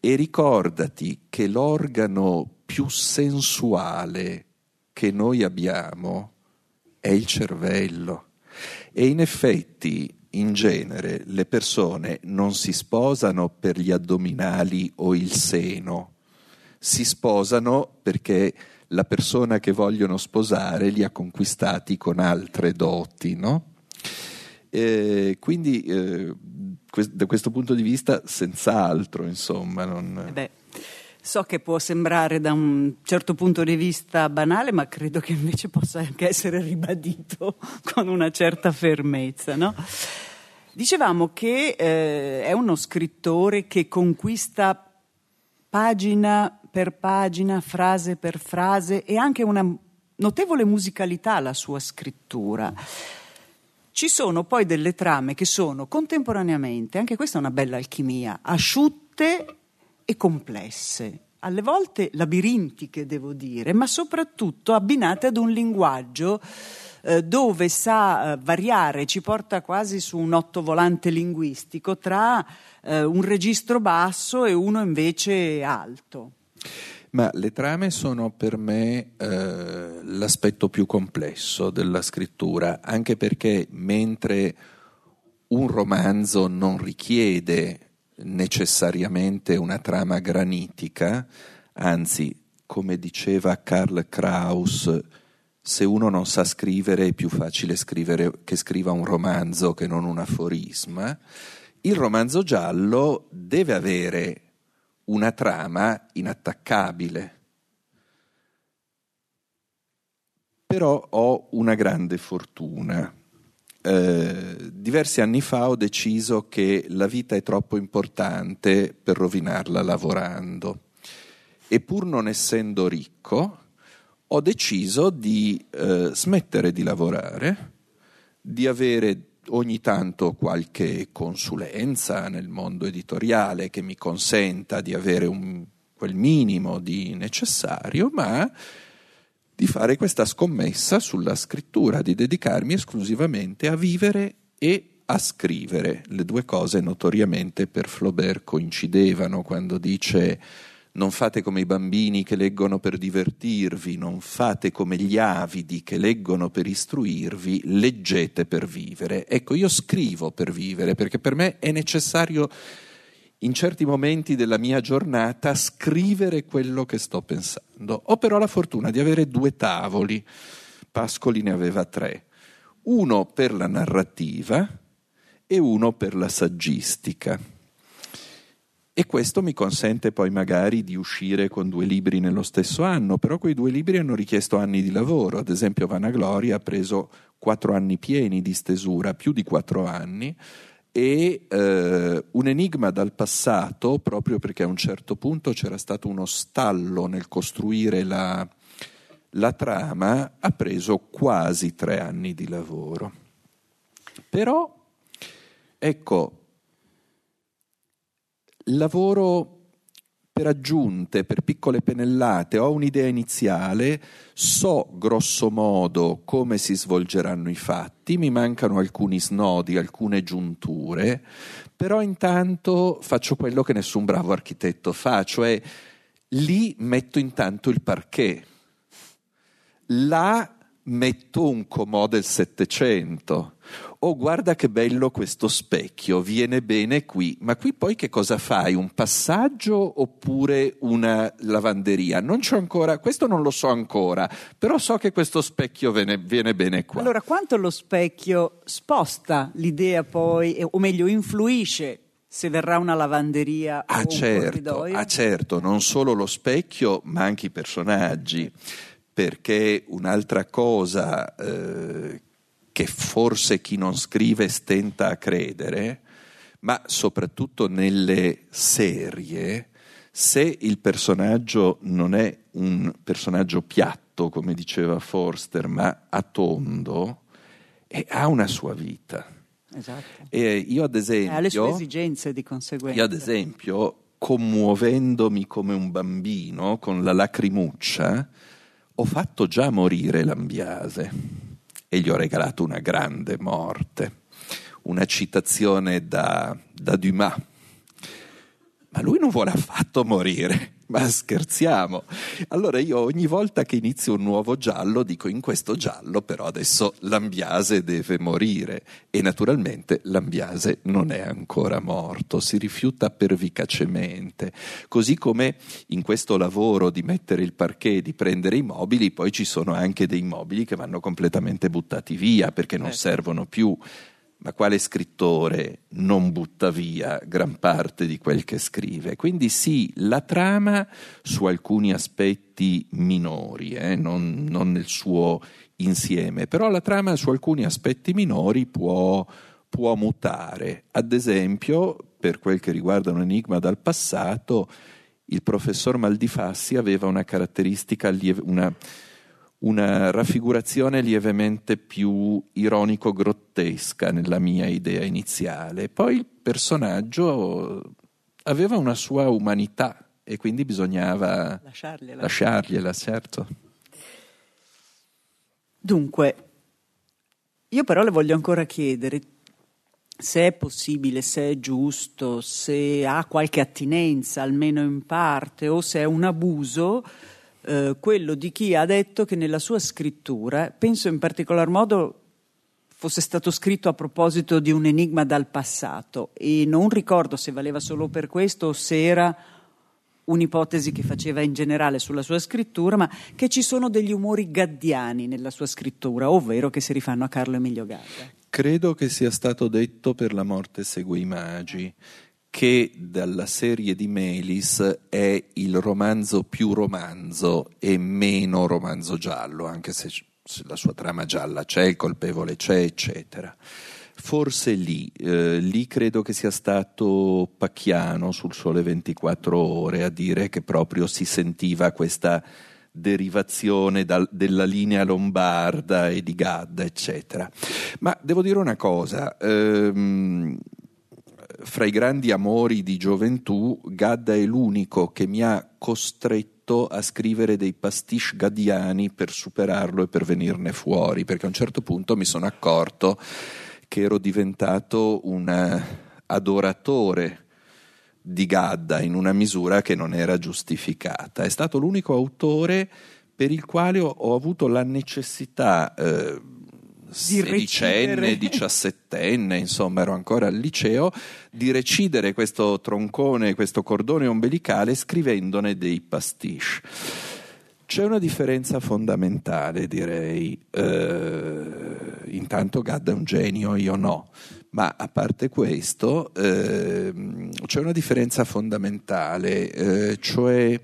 e ricordati che l'organo più sensuale che noi abbiamo è il cervello. E in effetti, in genere, le persone non si sposano per gli addominali o il seno, si sposano perché la persona che vogliono sposare li ha conquistati con altre doti, no? Quindi da questo punto di vista senz'altro, insomma. So che può sembrare da un certo punto di vista banale, ma credo che invece possa anche essere ribadito con una certa fermezza, no? Dicevamo che è uno scrittore che conquista pagina per pagina, frase per frase, e anche una notevole musicalità alla sua scrittura. Ci sono poi delle trame che sono contemporaneamente, anche questa è una bella alchimia, asciutte e complesse, alle volte labirintiche devo dire, ma soprattutto abbinate ad un linguaggio dove sa variare, ci porta quasi su un ottovolante linguistico tra un registro basso e uno invece alto. Ma le trame sono per me l'aspetto più complesso della scrittura, anche perché mentre un romanzo non richiede necessariamente una trama granitica, anzi, come diceva Karl Kraus, se uno non sa scrivere è più facile scrivere che scriva un romanzo che non un aforisma. Il romanzo giallo deve avere una trama inattaccabile. Però ho una grande fortuna. Diversi anni fa ho deciso che la vita è troppo importante per rovinarla lavorando, e pur non essendo ricco ho deciso di smettere di lavorare, di avere ogni tanto qualche consulenza nel mondo editoriale che mi consenta di avere quel minimo di necessario, ma di fare questa scommessa sulla scrittura, di dedicarmi esclusivamente a vivere e a scrivere. Le due cose notoriamente per Flaubert coincidevano quando dice: non fate come i bambini che leggono per divertirvi, non fate come gli avidi che leggono per istruirvi, leggete per vivere. Ecco, io scrivo per vivere, perché per me è necessario in certi momenti della mia giornata scrivere quello che sto pensando. Ho però la fortuna di avere 2 tavoli, Pascoli ne aveva 3, uno per la narrativa e uno per la saggistica. E questo mi consente poi magari di uscire con 2 libri nello stesso anno, però quei 2 libri hanno richiesto anni di lavoro. Ad esempio Vanagloria ha preso 4 anni pieni di stesura, più di 4 anni, e Un enigma dal passato, proprio perché a un certo punto c'era stato uno stallo nel costruire la trama, ha preso quasi 3 anni di lavoro. Però, ecco, lavoro per aggiunte, per piccole pennellate, ho un'idea iniziale, so grosso modo come si svolgeranno i fatti, mi mancano alcuni snodi, alcune giunture, però intanto faccio quello che nessun bravo architetto fa, cioè lì metto intanto il parquet, là metto un comò del Settecento. Oh, guarda che bello questo specchio, viene bene qui, ma qui poi che cosa fai? Un passaggio oppure una lavanderia? Non c'ho ancora, questo non lo so ancora, però so che questo specchio viene bene qua. Allora, quanto lo specchio sposta l'idea poi, o meglio influisce se verrà una lavanderia o un corridoio? Certo, non solo lo specchio ma anche i personaggi, perché un'altra cosa che forse chi non scrive stenta a credere, ma soprattutto nelle serie, se il personaggio non è un personaggio piatto, come diceva Forster, ma a tondo, ha una sua vita. Esatto. E io ad esempio, ha le sue esigenze di conseguenza. Io ad esempio, commuovendomi come un bambino con la lacrimuccia, ho fatto già morire Lambiase e gli ho regalato una grande morte, una citazione da Dumas. ma lui non vuole affatto morire. Ma scherziamo? Allora io ogni volta che inizio un nuovo giallo dico: in questo giallo però adesso Lambiase deve morire, e naturalmente Lambiase non è ancora morto, si rifiuta pervicacemente, così come in questo lavoro di mettere il parquet, di prendere i mobili, poi ci sono anche dei mobili che vanno completamente buttati via perché non servono più. Ma quale scrittore non butta via gran parte di quel che scrive? Quindi sì, la trama su alcuni aspetti minori, non nel suo insieme, però la trama su alcuni aspetti minori può mutare. Ad esempio, per quel che riguarda un enigma dal passato, il professor Maldifassi aveva una caratteristica, una raffigurazione lievemente più ironico-grottesca nella mia idea iniziale. Poi il personaggio aveva una sua umanità e quindi bisognava lasciargliela, certo. Dunque, io però le voglio ancora chiedere se è possibile, se è giusto, se ha qualche attinenza, almeno in parte, o se è un abuso quello di chi ha detto che nella sua scrittura, penso in particolar modo fosse stato scritto a proposito di un enigma dal passato, e non ricordo se valeva solo per questo o se era un'ipotesi che faceva in generale sulla sua scrittura, ma che ci sono degli umori gaddiani nella sua scrittura, ovvero che si rifanno a Carlo Emilio Gadda. Credo che sia stato detto Per la morte segue i magi, che dalla serie di Melis è il romanzo più romanzo e meno romanzo giallo, anche se la sua trama gialla c'è, il colpevole c'è, eccetera. Forse lì credo che sia stato Pacchiano sul Sole 24 Ore a dire che proprio si sentiva questa derivazione della linea lombarda e di Gadda, eccetera. Ma devo dire una cosa, fra i grandi amori di gioventù, Gadda è l'unico che mi ha costretto a scrivere dei pastiche gaddiani per superarlo e per venirne fuori, perché a un certo punto mi sono accorto che ero diventato un adoratore di Gadda in una misura che non era giustificata. È stato l'unico autore per il quale ho avuto la necessità, sedicenne, diciassettenne, insomma ero ancora al liceo, di recidere questo troncone, questo cordone ombelicale scrivendone dei pastiche. C'è una differenza fondamentale, direi. Intanto Gadda è un genio, io no, ma a parte questo c'è una differenza fondamentale, cioè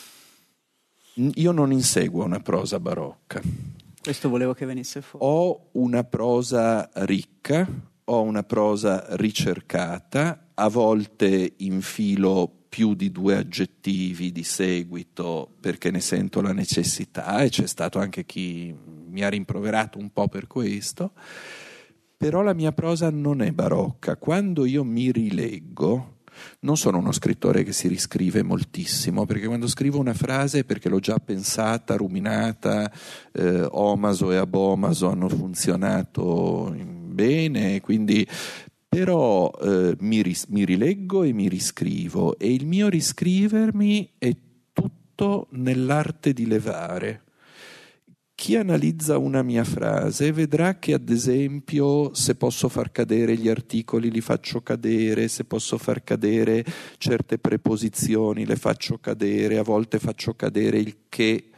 io non inseguo una prosa barocca. Questo volevo che venisse fuori. Ho una prosa ricca, ho una prosa ricercata, a volte infilo più di 2 aggettivi di seguito perché ne sento la necessità, e c'è stato anche chi mi ha rimproverato un po' per questo, però la mia prosa non è barocca. Quando io mi rileggo, non sono uno scrittore che si riscrive moltissimo, perché quando scrivo una frase è perché l'ho già pensata, ruminata, Omaso e Abomaso hanno funzionato bene, quindi però mi rileggo e mi riscrivo, e il mio riscrivermi è tutto nell'arte di levare. Chi analizza una mia frase vedrà che, ad esempio, se posso far cadere gli articoli li faccio cadere, se posso far cadere certe preposizioni le faccio cadere, a volte faccio cadere il che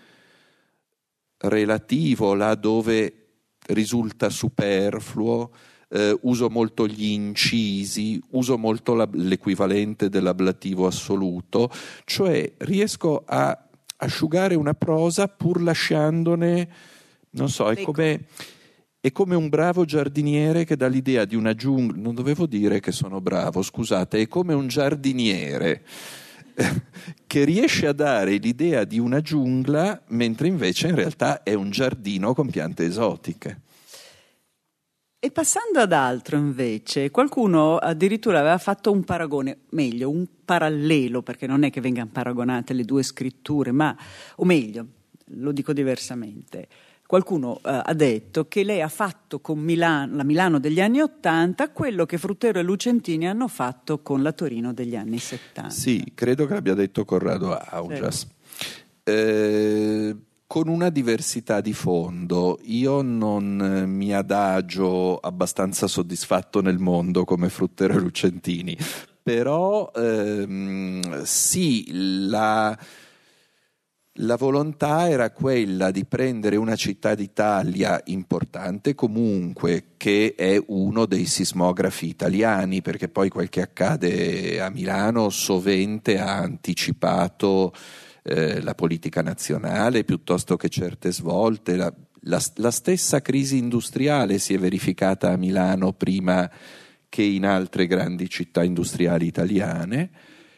relativo là dove risulta superfluo, uso molto gli incisi, uso molto l'equivalente dell'ablativo assoluto, cioè riesco a asciugare una prosa pur lasciandone, non so, è come un bravo giardiniere che dà l'idea di una giungla. Non dovevo dire che sono bravo, scusate, è come un giardiniere che riesce a dare l'idea di una giungla mentre invece in realtà è un giardino con piante esotiche. E passando ad altro invece, qualcuno addirittura aveva fatto un paragone, meglio, un parallelo, perché non è che vengano paragonate le due scritture, ma, o meglio, lo dico diversamente, Qualcuno ha detto che lei ha fatto con la Milano degli anni '80 quello che Fruttero e Lucentini hanno fatto con la Torino degli anni '70. Sì, credo che l'abbia detto Corrado Augias. Con una diversità di fondo. Io non mi adagio abbastanza soddisfatto nel mondo come Fruttero e Lucentini, però sì, la volontà era quella di prendere una città d'Italia importante comunque, che è uno dei sismografi italiani, perché poi quel che accade a Milano sovente ha anticipato la politica nazionale piuttosto che certe svolte. La stessa crisi industriale si è verificata a Milano prima che in altre grandi città industriali italiane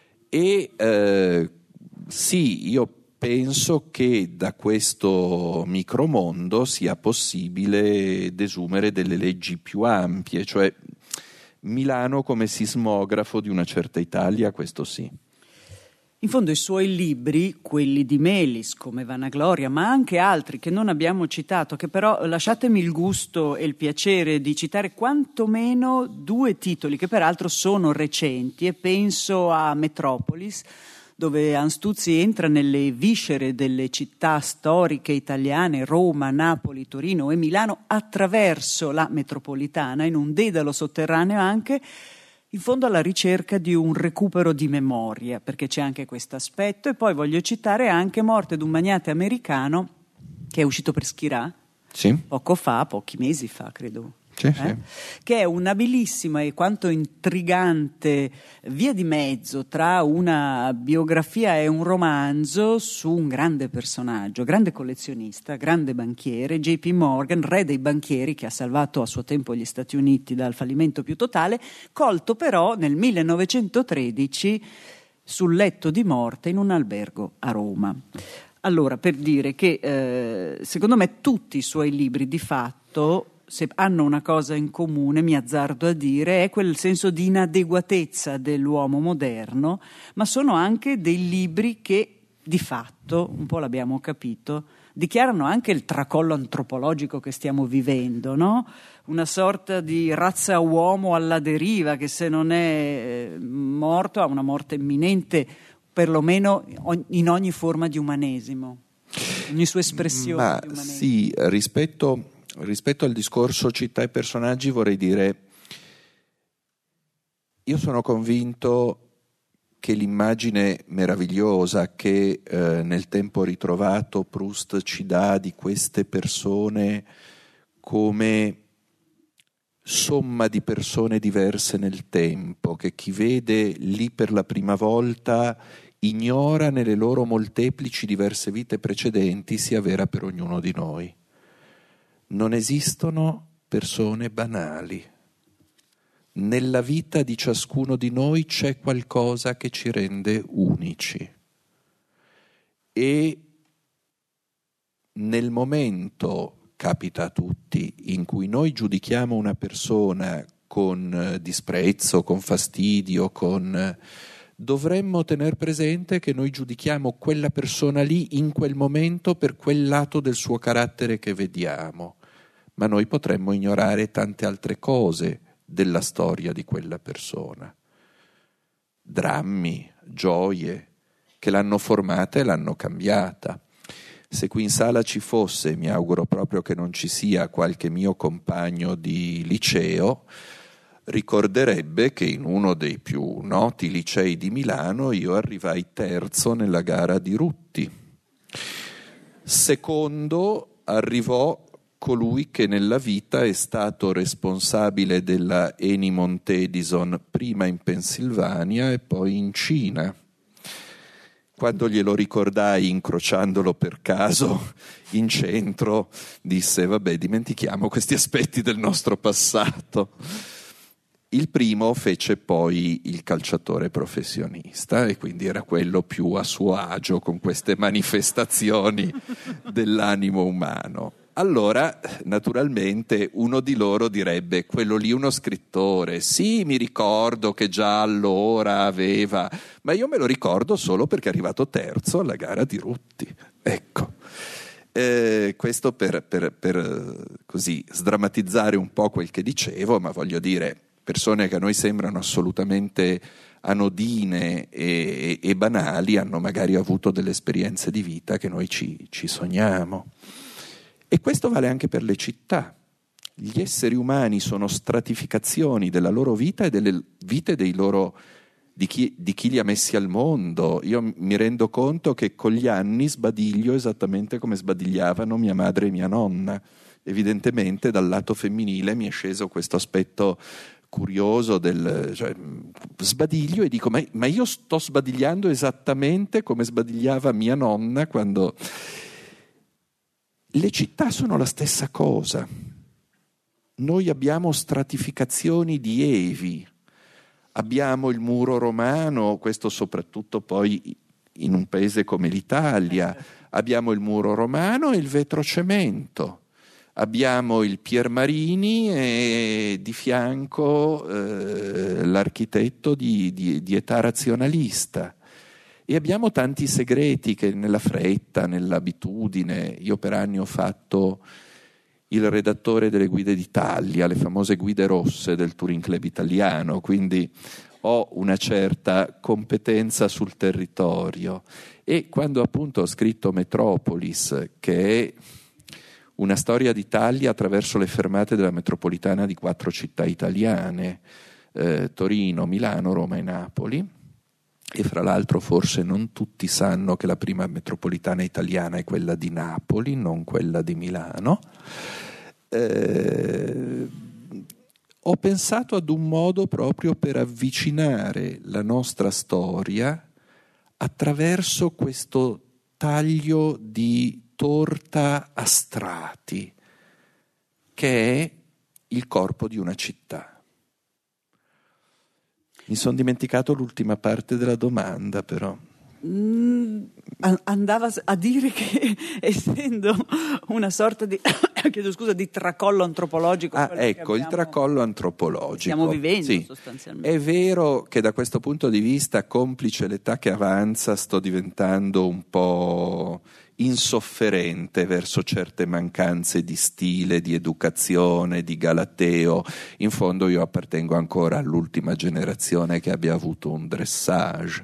e sì, io penso che da questo micromondo sia possibile desumere delle leggi più ampie, cioè Milano come sismografo di una certa Italia, questo sì. In fondo i suoi libri, quelli di Melis come Vanagloria, ma anche altri che non abbiamo citato, che però lasciatemi il gusto e il piacere di citare quantomeno 2 titoli che peraltro sono recenti, e penso a Metropolis, dove Anstuzzi entra nelle viscere delle città storiche italiane, Roma, Napoli, Torino e Milano, attraverso la metropolitana, in un dedalo sotterraneo anche, in fondo alla ricerca di un recupero di memoria, perché c'è anche questo aspetto. E poi voglio citare anche Morte d'un magnate americano, che è uscito per Schirà, Sì. pochi mesi fa, credo. Sì. Che è una bellissima e quanto intrigante via di mezzo tra una biografia e un romanzo su un grande personaggio, grande collezionista, grande banchiere, JP Morgan, re dei banchieri, che ha salvato a suo tempo gli Stati Uniti dal fallimento più totale, colto però nel 1913 sul letto di morte in un albergo a Roma. Allora, per dire che secondo me tutti i suoi libri di fatto, se hanno una cosa in comune, mi azzardo a dire, è quel senso di inadeguatezza dell'uomo moderno, ma sono anche dei libri che di fatto, un po' l'abbiamo capito, dichiarano anche il tracollo antropologico che stiamo vivendo, no? Una sorta di razza uomo alla deriva, che se non è morto ha una morte imminente, perlomeno in ogni forma di umanesimo, ogni sua espressione di umanesimo. Sì, rispetto al discorso città e personaggi vorrei dire, io sono convinto che l'immagine meravigliosa che nel tempo ritrovato Proust ci dà di queste persone come somma di persone diverse nel tempo, che chi vede lì per la prima volta ignora nelle loro molteplici diverse vite precedenti, sia vera per ognuno di noi. Non esistono persone banali. Nella vita di ciascuno di noi c'è qualcosa che ci rende unici. E nel momento, capita a tutti, in cui noi giudichiamo una persona con disprezzo, con fastidio, dovremmo tener presente che noi giudichiamo quella persona lì in quel momento per quel lato del suo carattere che vediamo. Ma noi potremmo ignorare tante altre cose della storia di quella persona. Drammi, gioie, che l'hanno formata e l'hanno cambiata. Se qui in sala ci fosse, mi auguro proprio che non ci sia, qualche mio compagno di liceo, ricorderebbe che in uno dei più noti licei di Milano io arrivai terzo nella gara di Rutti. Secondo arrivò colui che nella vita è stato responsabile della Eni Montedison prima in Pennsylvania e poi in Cina. Quando glielo ricordai incrociandolo per caso in centro, disse: vabbè, dimentichiamo questi aspetti del nostro passato. Il primo fece poi il calciatore professionista e quindi era quello più a suo agio con queste manifestazioni dell'animo umano. Allora, naturalmente, uno di loro direbbe: quello lì uno scrittore, sì, mi ricordo che già allora aveva, ma io me lo ricordo solo perché è arrivato terzo alla gara di Rutti. Ecco. Questo per così sdrammatizzare un po' quel che dicevo, ma voglio dire, persone che a noi sembrano assolutamente anodine e banali hanno magari avuto delle esperienze di vita che noi ci sogniamo. E questo vale anche per le città. Gli esseri umani sono stratificazioni della loro vita e delle vite di chi li ha messi al mondo. Io mi rendo conto che con gli anni sbadiglio esattamente come sbadigliavano mia madre e mia nonna. Evidentemente dal lato femminile mi è sceso questo aspetto curioso cioè, sbadiglio e dico ma io sto sbadigliando esattamente come sbadigliava mia nonna quando... Le città sono la stessa cosa. Noi abbiamo stratificazioni di evi, abbiamo il muro romano, questo soprattutto poi in un paese come l'Italia, abbiamo il muro romano e il vetrocemento. Abbiamo il Piermarini e di fianco l'architetto di età razionalista. E abbiamo tanti segreti che nella fretta, nell'abitudine, io per anni ho fatto il redattore delle guide d'Italia, le famose guide rosse del Touring Club italiano, quindi ho una certa competenza sul territorio. E quando appunto ho scritto Metropolis, che è una storia d'Italia attraverso le fermate della metropolitana di 4 città italiane, Torino, Milano, Roma e Napoli, e fra l'altro forse non tutti sanno che la prima metropolitana italiana è quella di Napoli, non quella di Milano, ho pensato ad un modo proprio per avvicinare la nostra storia attraverso questo taglio di torta a strati, che è il corpo di una città. Mi sono dimenticato l'ultima parte della domanda, però. Andava a dire che essendo una sorta di chiedo scusa, di tracollo antropologico. Ecco, il tracollo antropologico. Stiamo vivendo, sì, sostanzialmente. È vero che da questo punto di vista, complice l'età che avanza, sto diventando un po' insofferente verso certe mancanze di stile, di educazione, di galateo. In fondo io appartengo ancora all'ultima generazione che abbia avuto un dressage.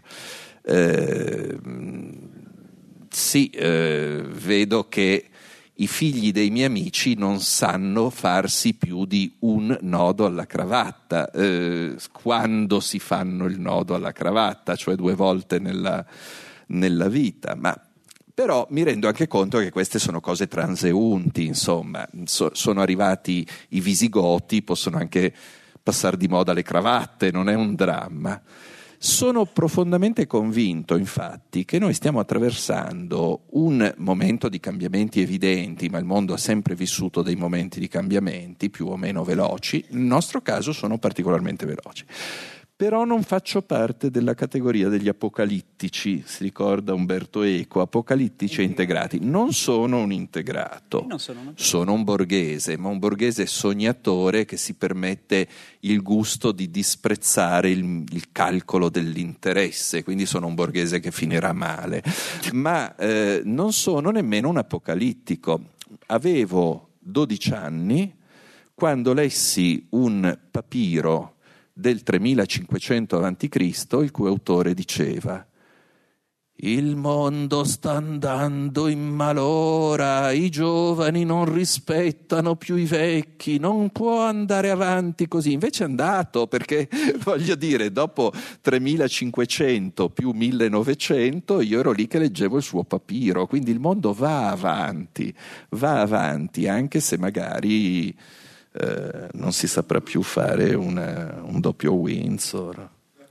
Vedo che i figli dei miei amici non sanno farsi più di un nodo alla cravatta, quando si fanno il nodo alla cravatta, cioè 2 volte nella vita, ma però mi rendo anche conto che queste sono cose transeunti, insomma, sono arrivati i visigoti, possono anche passare di moda le cravatte, non è un dramma. Sono profondamente convinto, infatti, che noi stiamo attraversando un momento di cambiamenti evidenti, ma il mondo ha sempre vissuto dei momenti di cambiamenti più o meno veloci, nel nostro caso sono particolarmente veloci. Però non faccio parte della categoria degli apocalittici, si ricorda Umberto Eco, apocalittici e integrati. Non sono un integrato, sono un borghese, ma un borghese sognatore che si permette il gusto di disprezzare il calcolo dell'interesse, quindi sono un borghese che finirà male. Ma non sono nemmeno un apocalittico. Avevo 12 anni quando lessi un papiro del 3500 a.C., il cui autore diceva: il mondo sta andando in malora, i giovani non rispettano più i vecchi, non può andare avanti così. Invece è andato, perché voglio dire, dopo 3500 più 1900 io ero lì che leggevo il suo papiro, quindi il mondo va avanti, anche se magari non si saprà più fare un doppio Windsor.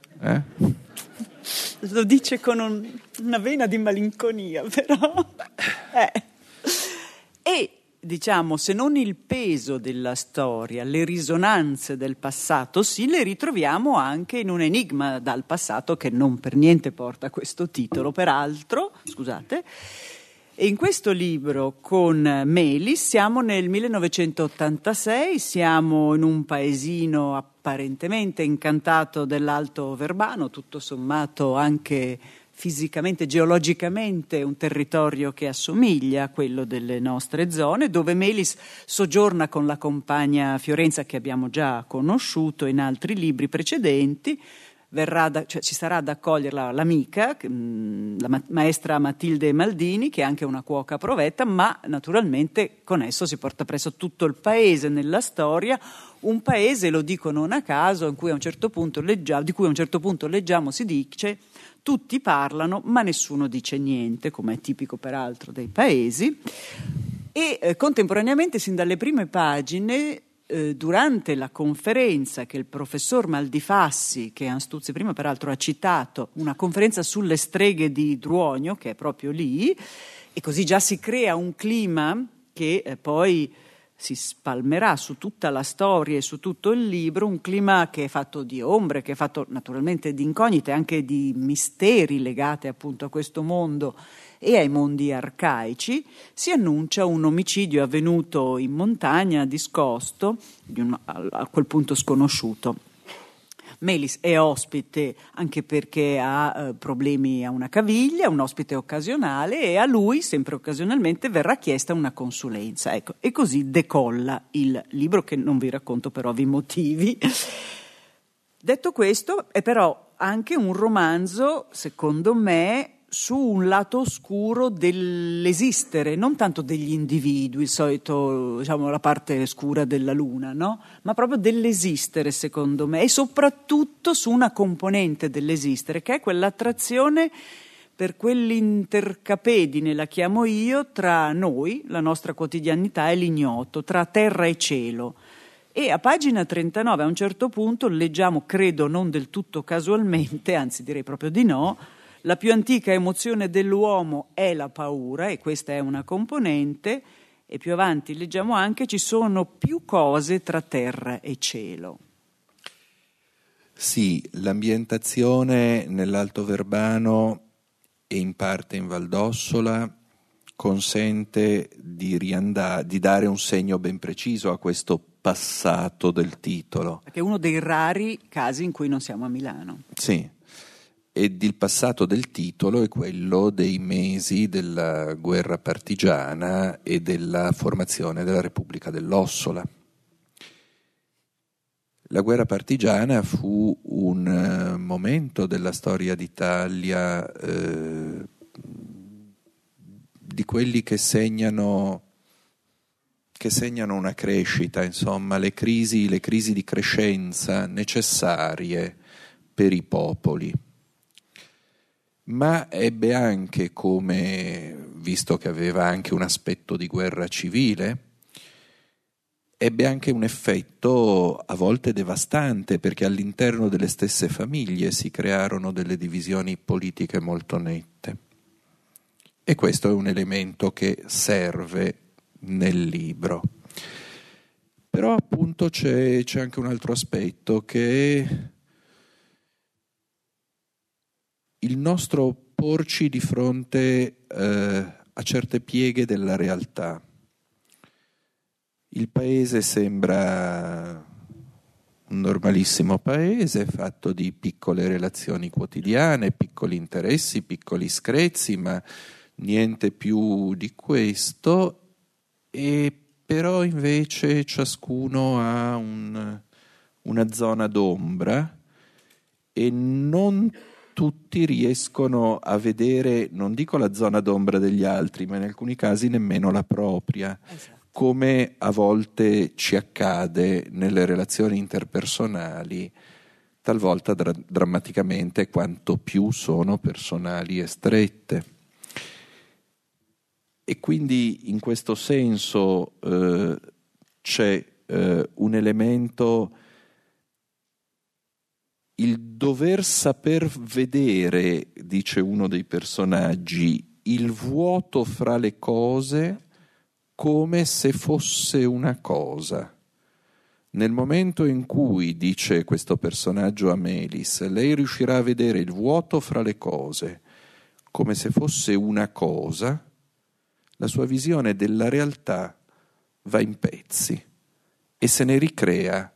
Lo dice con una vena di malinconia, però. E diciamo, se non il peso della storia, le risonanze del passato, sì, le ritroviamo anche in un enigma dal passato che non per niente porta questo titolo, peraltro, scusate. E in questo libro con Melis siamo nel 1986, siamo in un paesino apparentemente incantato dell'Alto Verbano, tutto sommato anche fisicamente, geologicamente un territorio che assomiglia a quello delle nostre zone, dove Melis soggiorna con la compagna Fiorenza, che abbiamo già conosciuto in altri libri precedenti. Ci sarà ad accoglierla l'amica, la maestra Matilde Maldini, che è anche una cuoca provetta, ma naturalmente con esso si porta presso tutto il paese nella storia, un paese, lo dico non a caso, di cui a un certo punto leggiamo, si dice: tutti parlano ma nessuno dice niente, come è tipico peraltro dei paesi. E contemporaneamente, sin dalle prime pagine, durante la conferenza che il professor Maldifassi, che Anstuzzi prima peraltro ha citato, una conferenza sulle streghe di Druogno, che è proprio lì, e così già si crea un clima che poi si spalmerà su tutta la storia e su tutto il libro, un clima che è fatto di ombre, che è fatto naturalmente di incognite, anche di misteri legati appunto a questo mondo e ai mondi arcaici. Si annuncia un omicidio avvenuto in montagna, discosto, a quel punto sconosciuto. Melis è ospite anche perché ha problemi a una caviglia, un ospite occasionale, e a lui, sempre occasionalmente, verrà chiesta una consulenza. Ecco, e così decolla il libro, che non vi racconto per ovvi motivi. Detto questo, è però anche un romanzo, secondo me, su un lato oscuro dell'esistere, non tanto degli individui, il solito, diciamo, la parte scura della luna, no? Ma proprio dell'esistere, secondo me, e soprattutto su una componente dell'esistere, che è quell'attrazione per quell'intercapedine, la chiamo io, tra noi, la nostra quotidianità, e l'ignoto, tra terra e cielo. E a pagina 39, a un certo punto, leggiamo, credo non del tutto casualmente, anzi direi proprio di no: la più antica emozione dell'uomo è la paura, e questa è una componente. E più avanti leggiamo anche: ci sono più cose tra terra e cielo. Sì, l'ambientazione nell'Alto Verbano e in parte in Valdossola consente di dare un segno ben preciso a questo passato del titolo. Perché è uno dei rari casi in cui non siamo a Milano. Sì. Ed il passato del titolo è quello dei mesi della guerra partigiana e della formazione della Repubblica dell'Ossola. La guerra partigiana fu un momento della storia d'Italia di quelli che segnano una crescita, insomma, le crisi di crescenza necessarie per i popoli. Ma ebbe anche, come, visto che aveva anche un aspetto di guerra civile, ebbe anche un effetto a volte devastante, perché all'interno delle stesse famiglie si crearono delle divisioni politiche molto nette. E questo è un elemento che serve nel libro. Però appunto c'è anche un altro aspetto, che è il nostro porci di fronte a certe pieghe della realtà. Il paese sembra un normalissimo paese fatto di piccole relazioni quotidiane, piccoli interessi, piccoli screzi, ma niente più di questo. E però invece ciascuno ha una zona d'ombra, e non tutti riescono a vedere, non dico la zona d'ombra degli altri, ma in alcuni casi nemmeno la propria. Esatto. Come a volte ci accade nelle relazioni interpersonali, talvolta drammaticamente, quanto più sono personali e strette. E quindi in questo senso c'è un elemento, il dover saper vedere, dice uno dei personaggi, il vuoto fra le cose come se fosse una cosa. Nel momento in cui, dice questo personaggio a Melis, lei riuscirà a vedere il vuoto fra le cose come se fosse una cosa, la sua visione della realtà va in pezzi e se ne ricrea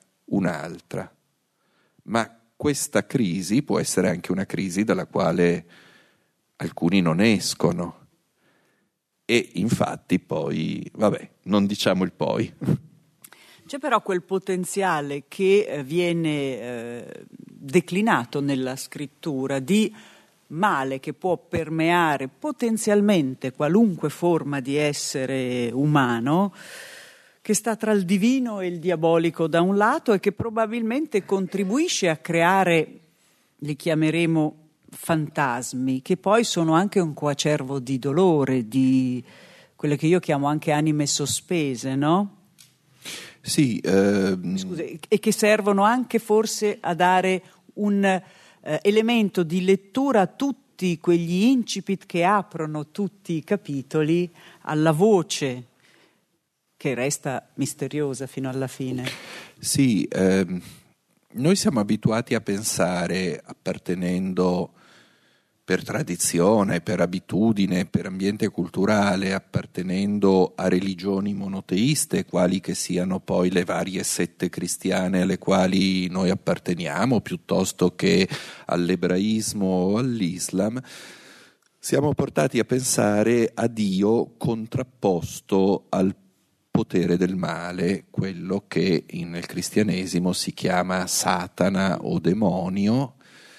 un'altra. Ma questa crisi può essere anche una crisi dalla quale alcuni non escono. E infatti poi, vabbè, non diciamo il poi. C'è però quel potenziale che viene declinato nella scrittura di male che può permeare potenzialmente qualunque forma di essere umano, che sta tra il divino e il diabolico da un lato e che probabilmente contribuisce a creare, li chiameremo fantasmi, che poi sono anche un coacervo di dolore, di quelle che io chiamo anche anime sospese, no? Sì, Scusi, e che servono anche forse a dare un elemento di lettura a tutti quegli incipit che aprono tutti i capitoli alla voce che resta misteriosa fino alla fine. sì, noi siamo abituati a pensare, appartenendo per tradizione, per abitudine, per ambiente culturale, appartenendo a religioni monoteiste, quali che siano poi le varie sette cristiane alle quali noi apparteniamo, piuttosto che all'ebraismo o all'Islam, siamo portati a pensare a Dio contrapposto al potere del male, quello che nel cristianesimo si chiama Satana o demonio,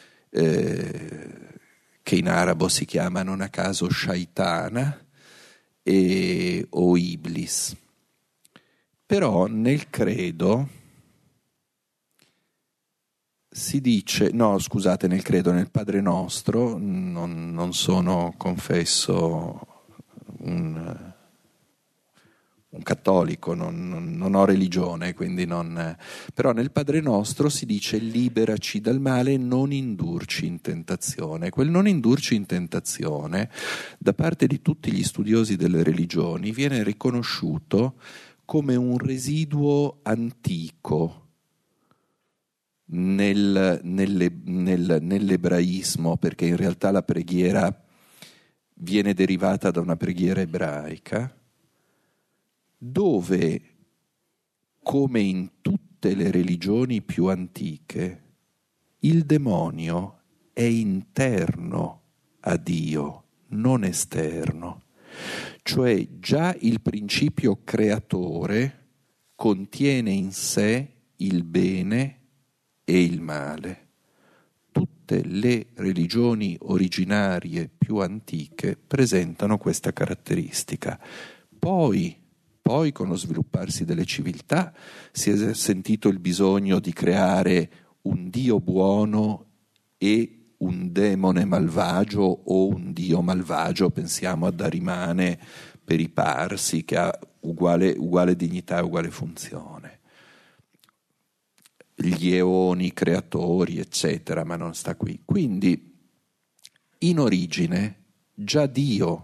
che in arabo si chiama non a caso Shaitana o Iblis. Però nel credo si dice, no scusate, nel Padre Nostro, non sono, confesso, un cattolico, non ho religione, quindi non. Però nel Padre Nostro si dice liberaci dal male, non indurci in tentazione. Quel non indurci in tentazione, da parte di tutti gli studiosi delle religioni, viene riconosciuto come un residuo antico nell'ebraismo, perché in realtà la preghiera viene derivata da una preghiera ebraica, dove, come in tutte le religioni più antiche, il demonio è interno a Dio, non esterno. Cioè già il principio creatore contiene in sé il bene e il male. Tutte le religioni originarie più antiche presentano questa caratteristica. Poi con lo svilupparsi delle civiltà si è sentito il bisogno di creare un Dio buono e un demone malvagio o un Dio malvagio, pensiamo ad Arimane per i Parsi, che ha uguale dignità e uguale funzione. Gli eoni creatori, eccetera, ma non sta qui. Quindi, in origine, già Dio,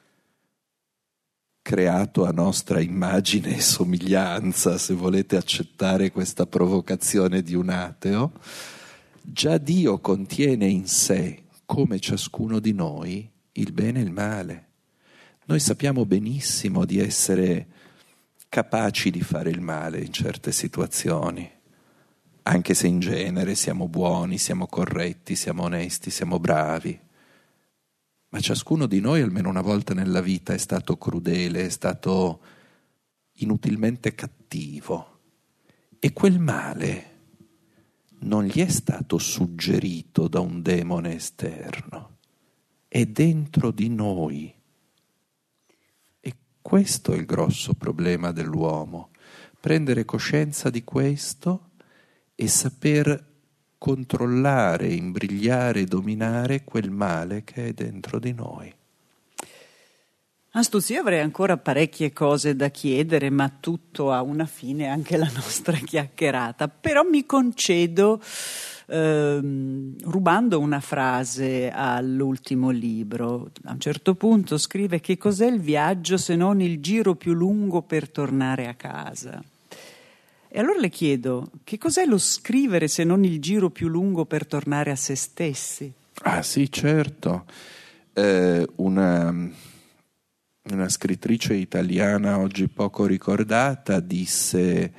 creato a nostra immagine e somiglianza, se volete accettare questa provocazione di un ateo, già Dio contiene in sé, come ciascuno di noi, il bene e il male. Noi sappiamo benissimo di essere capaci di fare il male in certe situazioni, anche se in genere siamo buoni, siamo corretti, siamo onesti, siamo bravi. Ma ciascuno di noi almeno una volta nella vita è stato crudele, è stato inutilmente cattivo. E quel male non gli è stato suggerito da un demone esterno, è dentro di noi. E questo è il grosso problema dell'uomo, prendere coscienza di questo e saper controllare, imbrigliare, dominare quel male che è dentro di noi. Astuzzi, io avrei ancora parecchie cose da chiedere, ma tutto ha una fine, anche la nostra chiacchierata. Però mi concedo, rubando una frase all'ultimo libro. A un certo punto scrive: che cos'è il viaggio se non il giro più lungo per tornare a casa? E allora le chiedo, che cos'è lo scrivere se non il giro più lungo per tornare a se stessi? Ah sì, certo. Una scrittrice italiana oggi poco ricordata disse: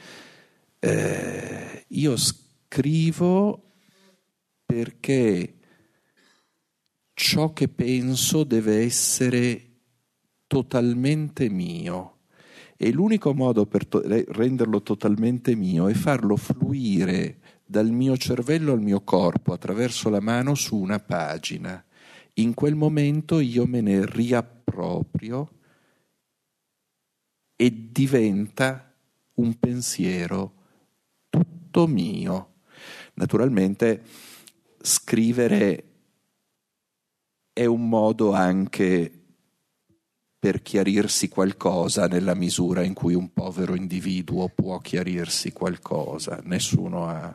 io scrivo perché ciò che penso deve essere totalmente mio, e l'unico modo per renderlo totalmente mio è farlo fluire dal mio cervello al mio corpo attraverso la mano su una pagina. In quel momento io me ne riapproprio e diventa un pensiero tutto mio. Naturalmente scrivere è un modo anche per chiarirsi qualcosa, nella misura in cui un povero individuo può chiarirsi qualcosa. Nessuno ha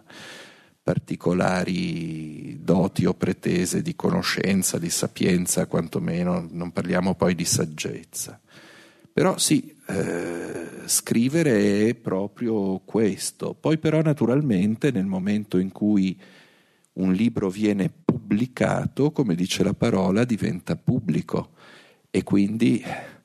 particolari doti o pretese di conoscenza, di sapienza, quantomeno non parliamo poi di saggezza. Però sì, scrivere è proprio questo. Poi però naturalmente nel momento in cui un libro viene pubblicato, come dice la parola, diventa pubblico e quindi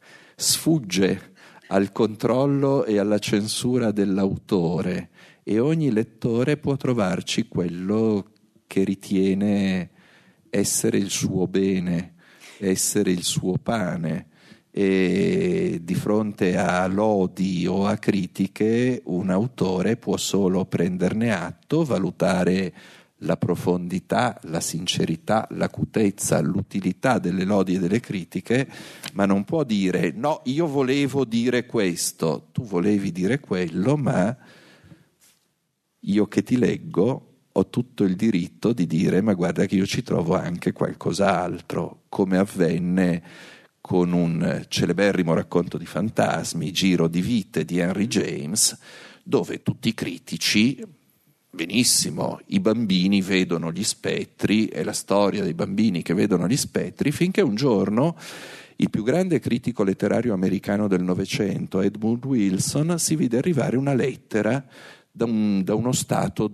sfugge al controllo e alla censura dell'autore, e ogni lettore può trovarci quello che ritiene essere il suo bene, essere il suo pane, e di fronte a lodi o a critiche un autore può solo prenderne atto, valutare la profondità, la sincerità, l'acutezza, l'utilità delle lodi e delle critiche, ma non può dire no, io volevo dire questo, tu volevi dire quello, ma io che ti leggo ho tutto il diritto di dire ma guarda che io ci trovo anche qualcos'altro, come avvenne con un celeberrimo racconto di fantasmi, Giro di vite di Henry James, dove tutti i critici, benissimo, i bambini vedono gli spettri, è la storia dei bambini che vedono gli spettri, finché un giorno il più grande critico letterario americano del Novecento, Edmund Wilson, si vide arrivare una lettera da uno stato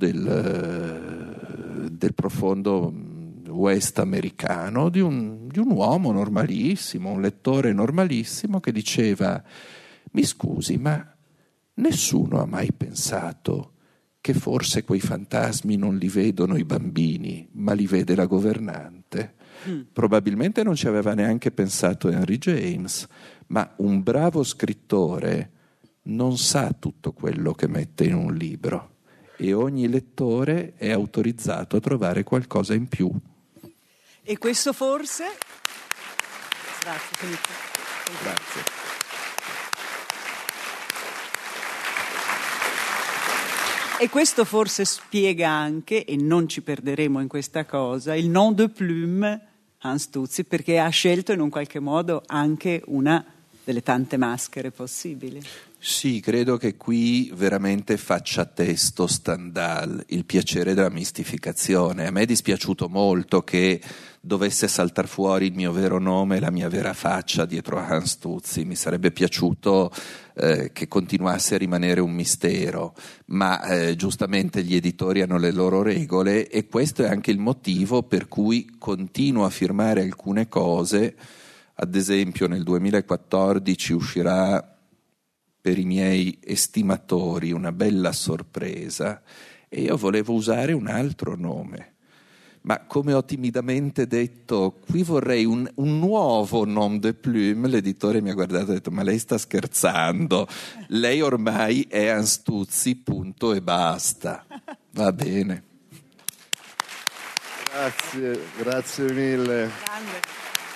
del profondo West americano, di un uomo normalissimo, un lettore normalissimo, che diceva: mi scusi, ma nessuno ha mai pensato che forse quei fantasmi non li vedono i bambini, ma li vede la governante? Probabilmente non ci aveva neanche pensato Henry James, ma un bravo scrittore non sa tutto quello che mette in un libro, e ogni lettore è autorizzato a trovare qualcosa in più. E questo forse... Grazie Filippo. Grazie. E questo forse spiega anche, e non ci perderemo in questa cosa, il nom de plume Hans Tuzzi, perché ha scelto in un qualche modo anche una delle tante maschere possibili. Sì, credo che qui veramente faccia testo Stendhal, il piacere della mistificazione. A me è dispiaciuto molto che dovesse saltar fuori il mio vero nome e la mia vera faccia dietro a Hans Tuzzi. Mi sarebbe piaciuto che continuasse a rimanere un mistero, ma giustamente gli editori hanno le loro regole, e questo è anche il motivo per cui continuo a firmare alcune cose. Ad esempio nel 2014 uscirà per i miei estimatori una bella sorpresa, e io volevo usare un altro nome, ma come ho timidamente detto qui vorrei un nuovo nom de plume, l'editore mi ha guardato e ha detto: ma lei sta scherzando, lei ormai è Hans Tuzzi, punto e basta. Va bene, grazie mille. Grande.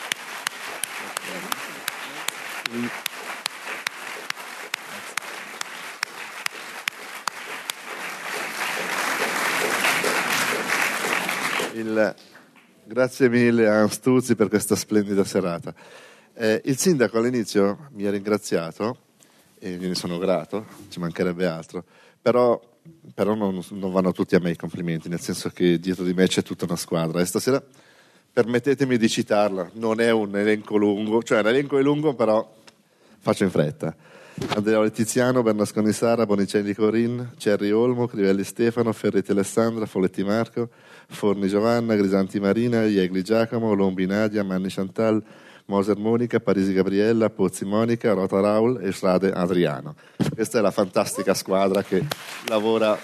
Grazie mille a Hans Tuzzi per questa splendida serata. Il sindaco all'inizio mi ha ringraziato e gliene sono grato, ci mancherebbe altro, però non vanno tutti a me i complimenti, nel senso che dietro di me c'è tutta una squadra, e stasera permettetemi di citarla, non è un elenco lungo, cioè l'elenco è lungo però faccio in fretta. Andrea Lettiziano, Bernasconi Sara, Bonicelli Corin, Cerri Olmo, Crivelli Stefano, Ferretti Alessandra, Folletti Marco, Forni Giovanna, Grisanti Marina, Iegli Giacomo, Lombi Nadia, Manni Chantal, Moser Monica, Parisi Gabriella, Pozzi Monica, Rota Raul e Strade Adriano. Questa è la fantastica squadra che lavora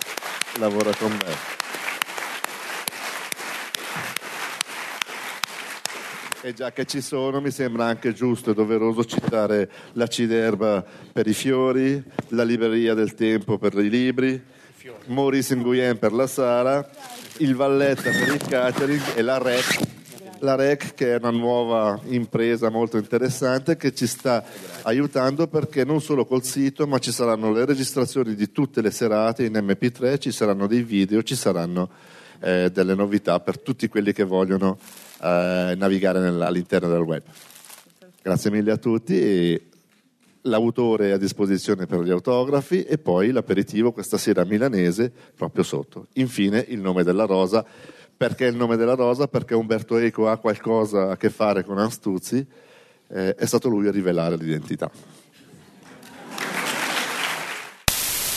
con me. E già che ci sono, mi sembra anche giusto e doveroso citare la Ciderba per i fiori, la Libreria del Tempo per i libri, Maurice Nguyen per la Sara, il Valletta per il catering e la REC, che è una nuova impresa molto interessante che ci sta aiutando, perché non solo col sito, ma ci saranno le registrazioni di tutte le serate in MP3, ci saranno dei video, ci saranno delle novità per tutti quelli che vogliono navigare all'interno del web. Grazie mille a tutti, e l'autore è a disposizione per gli autografi e poi l'aperitivo questa sera milanese proprio sotto. Infine il nome della rosa. Perché il nome della rosa? Perché Umberto Eco ha qualcosa a che fare con Astuzzi, è stato lui a rivelare l'identità.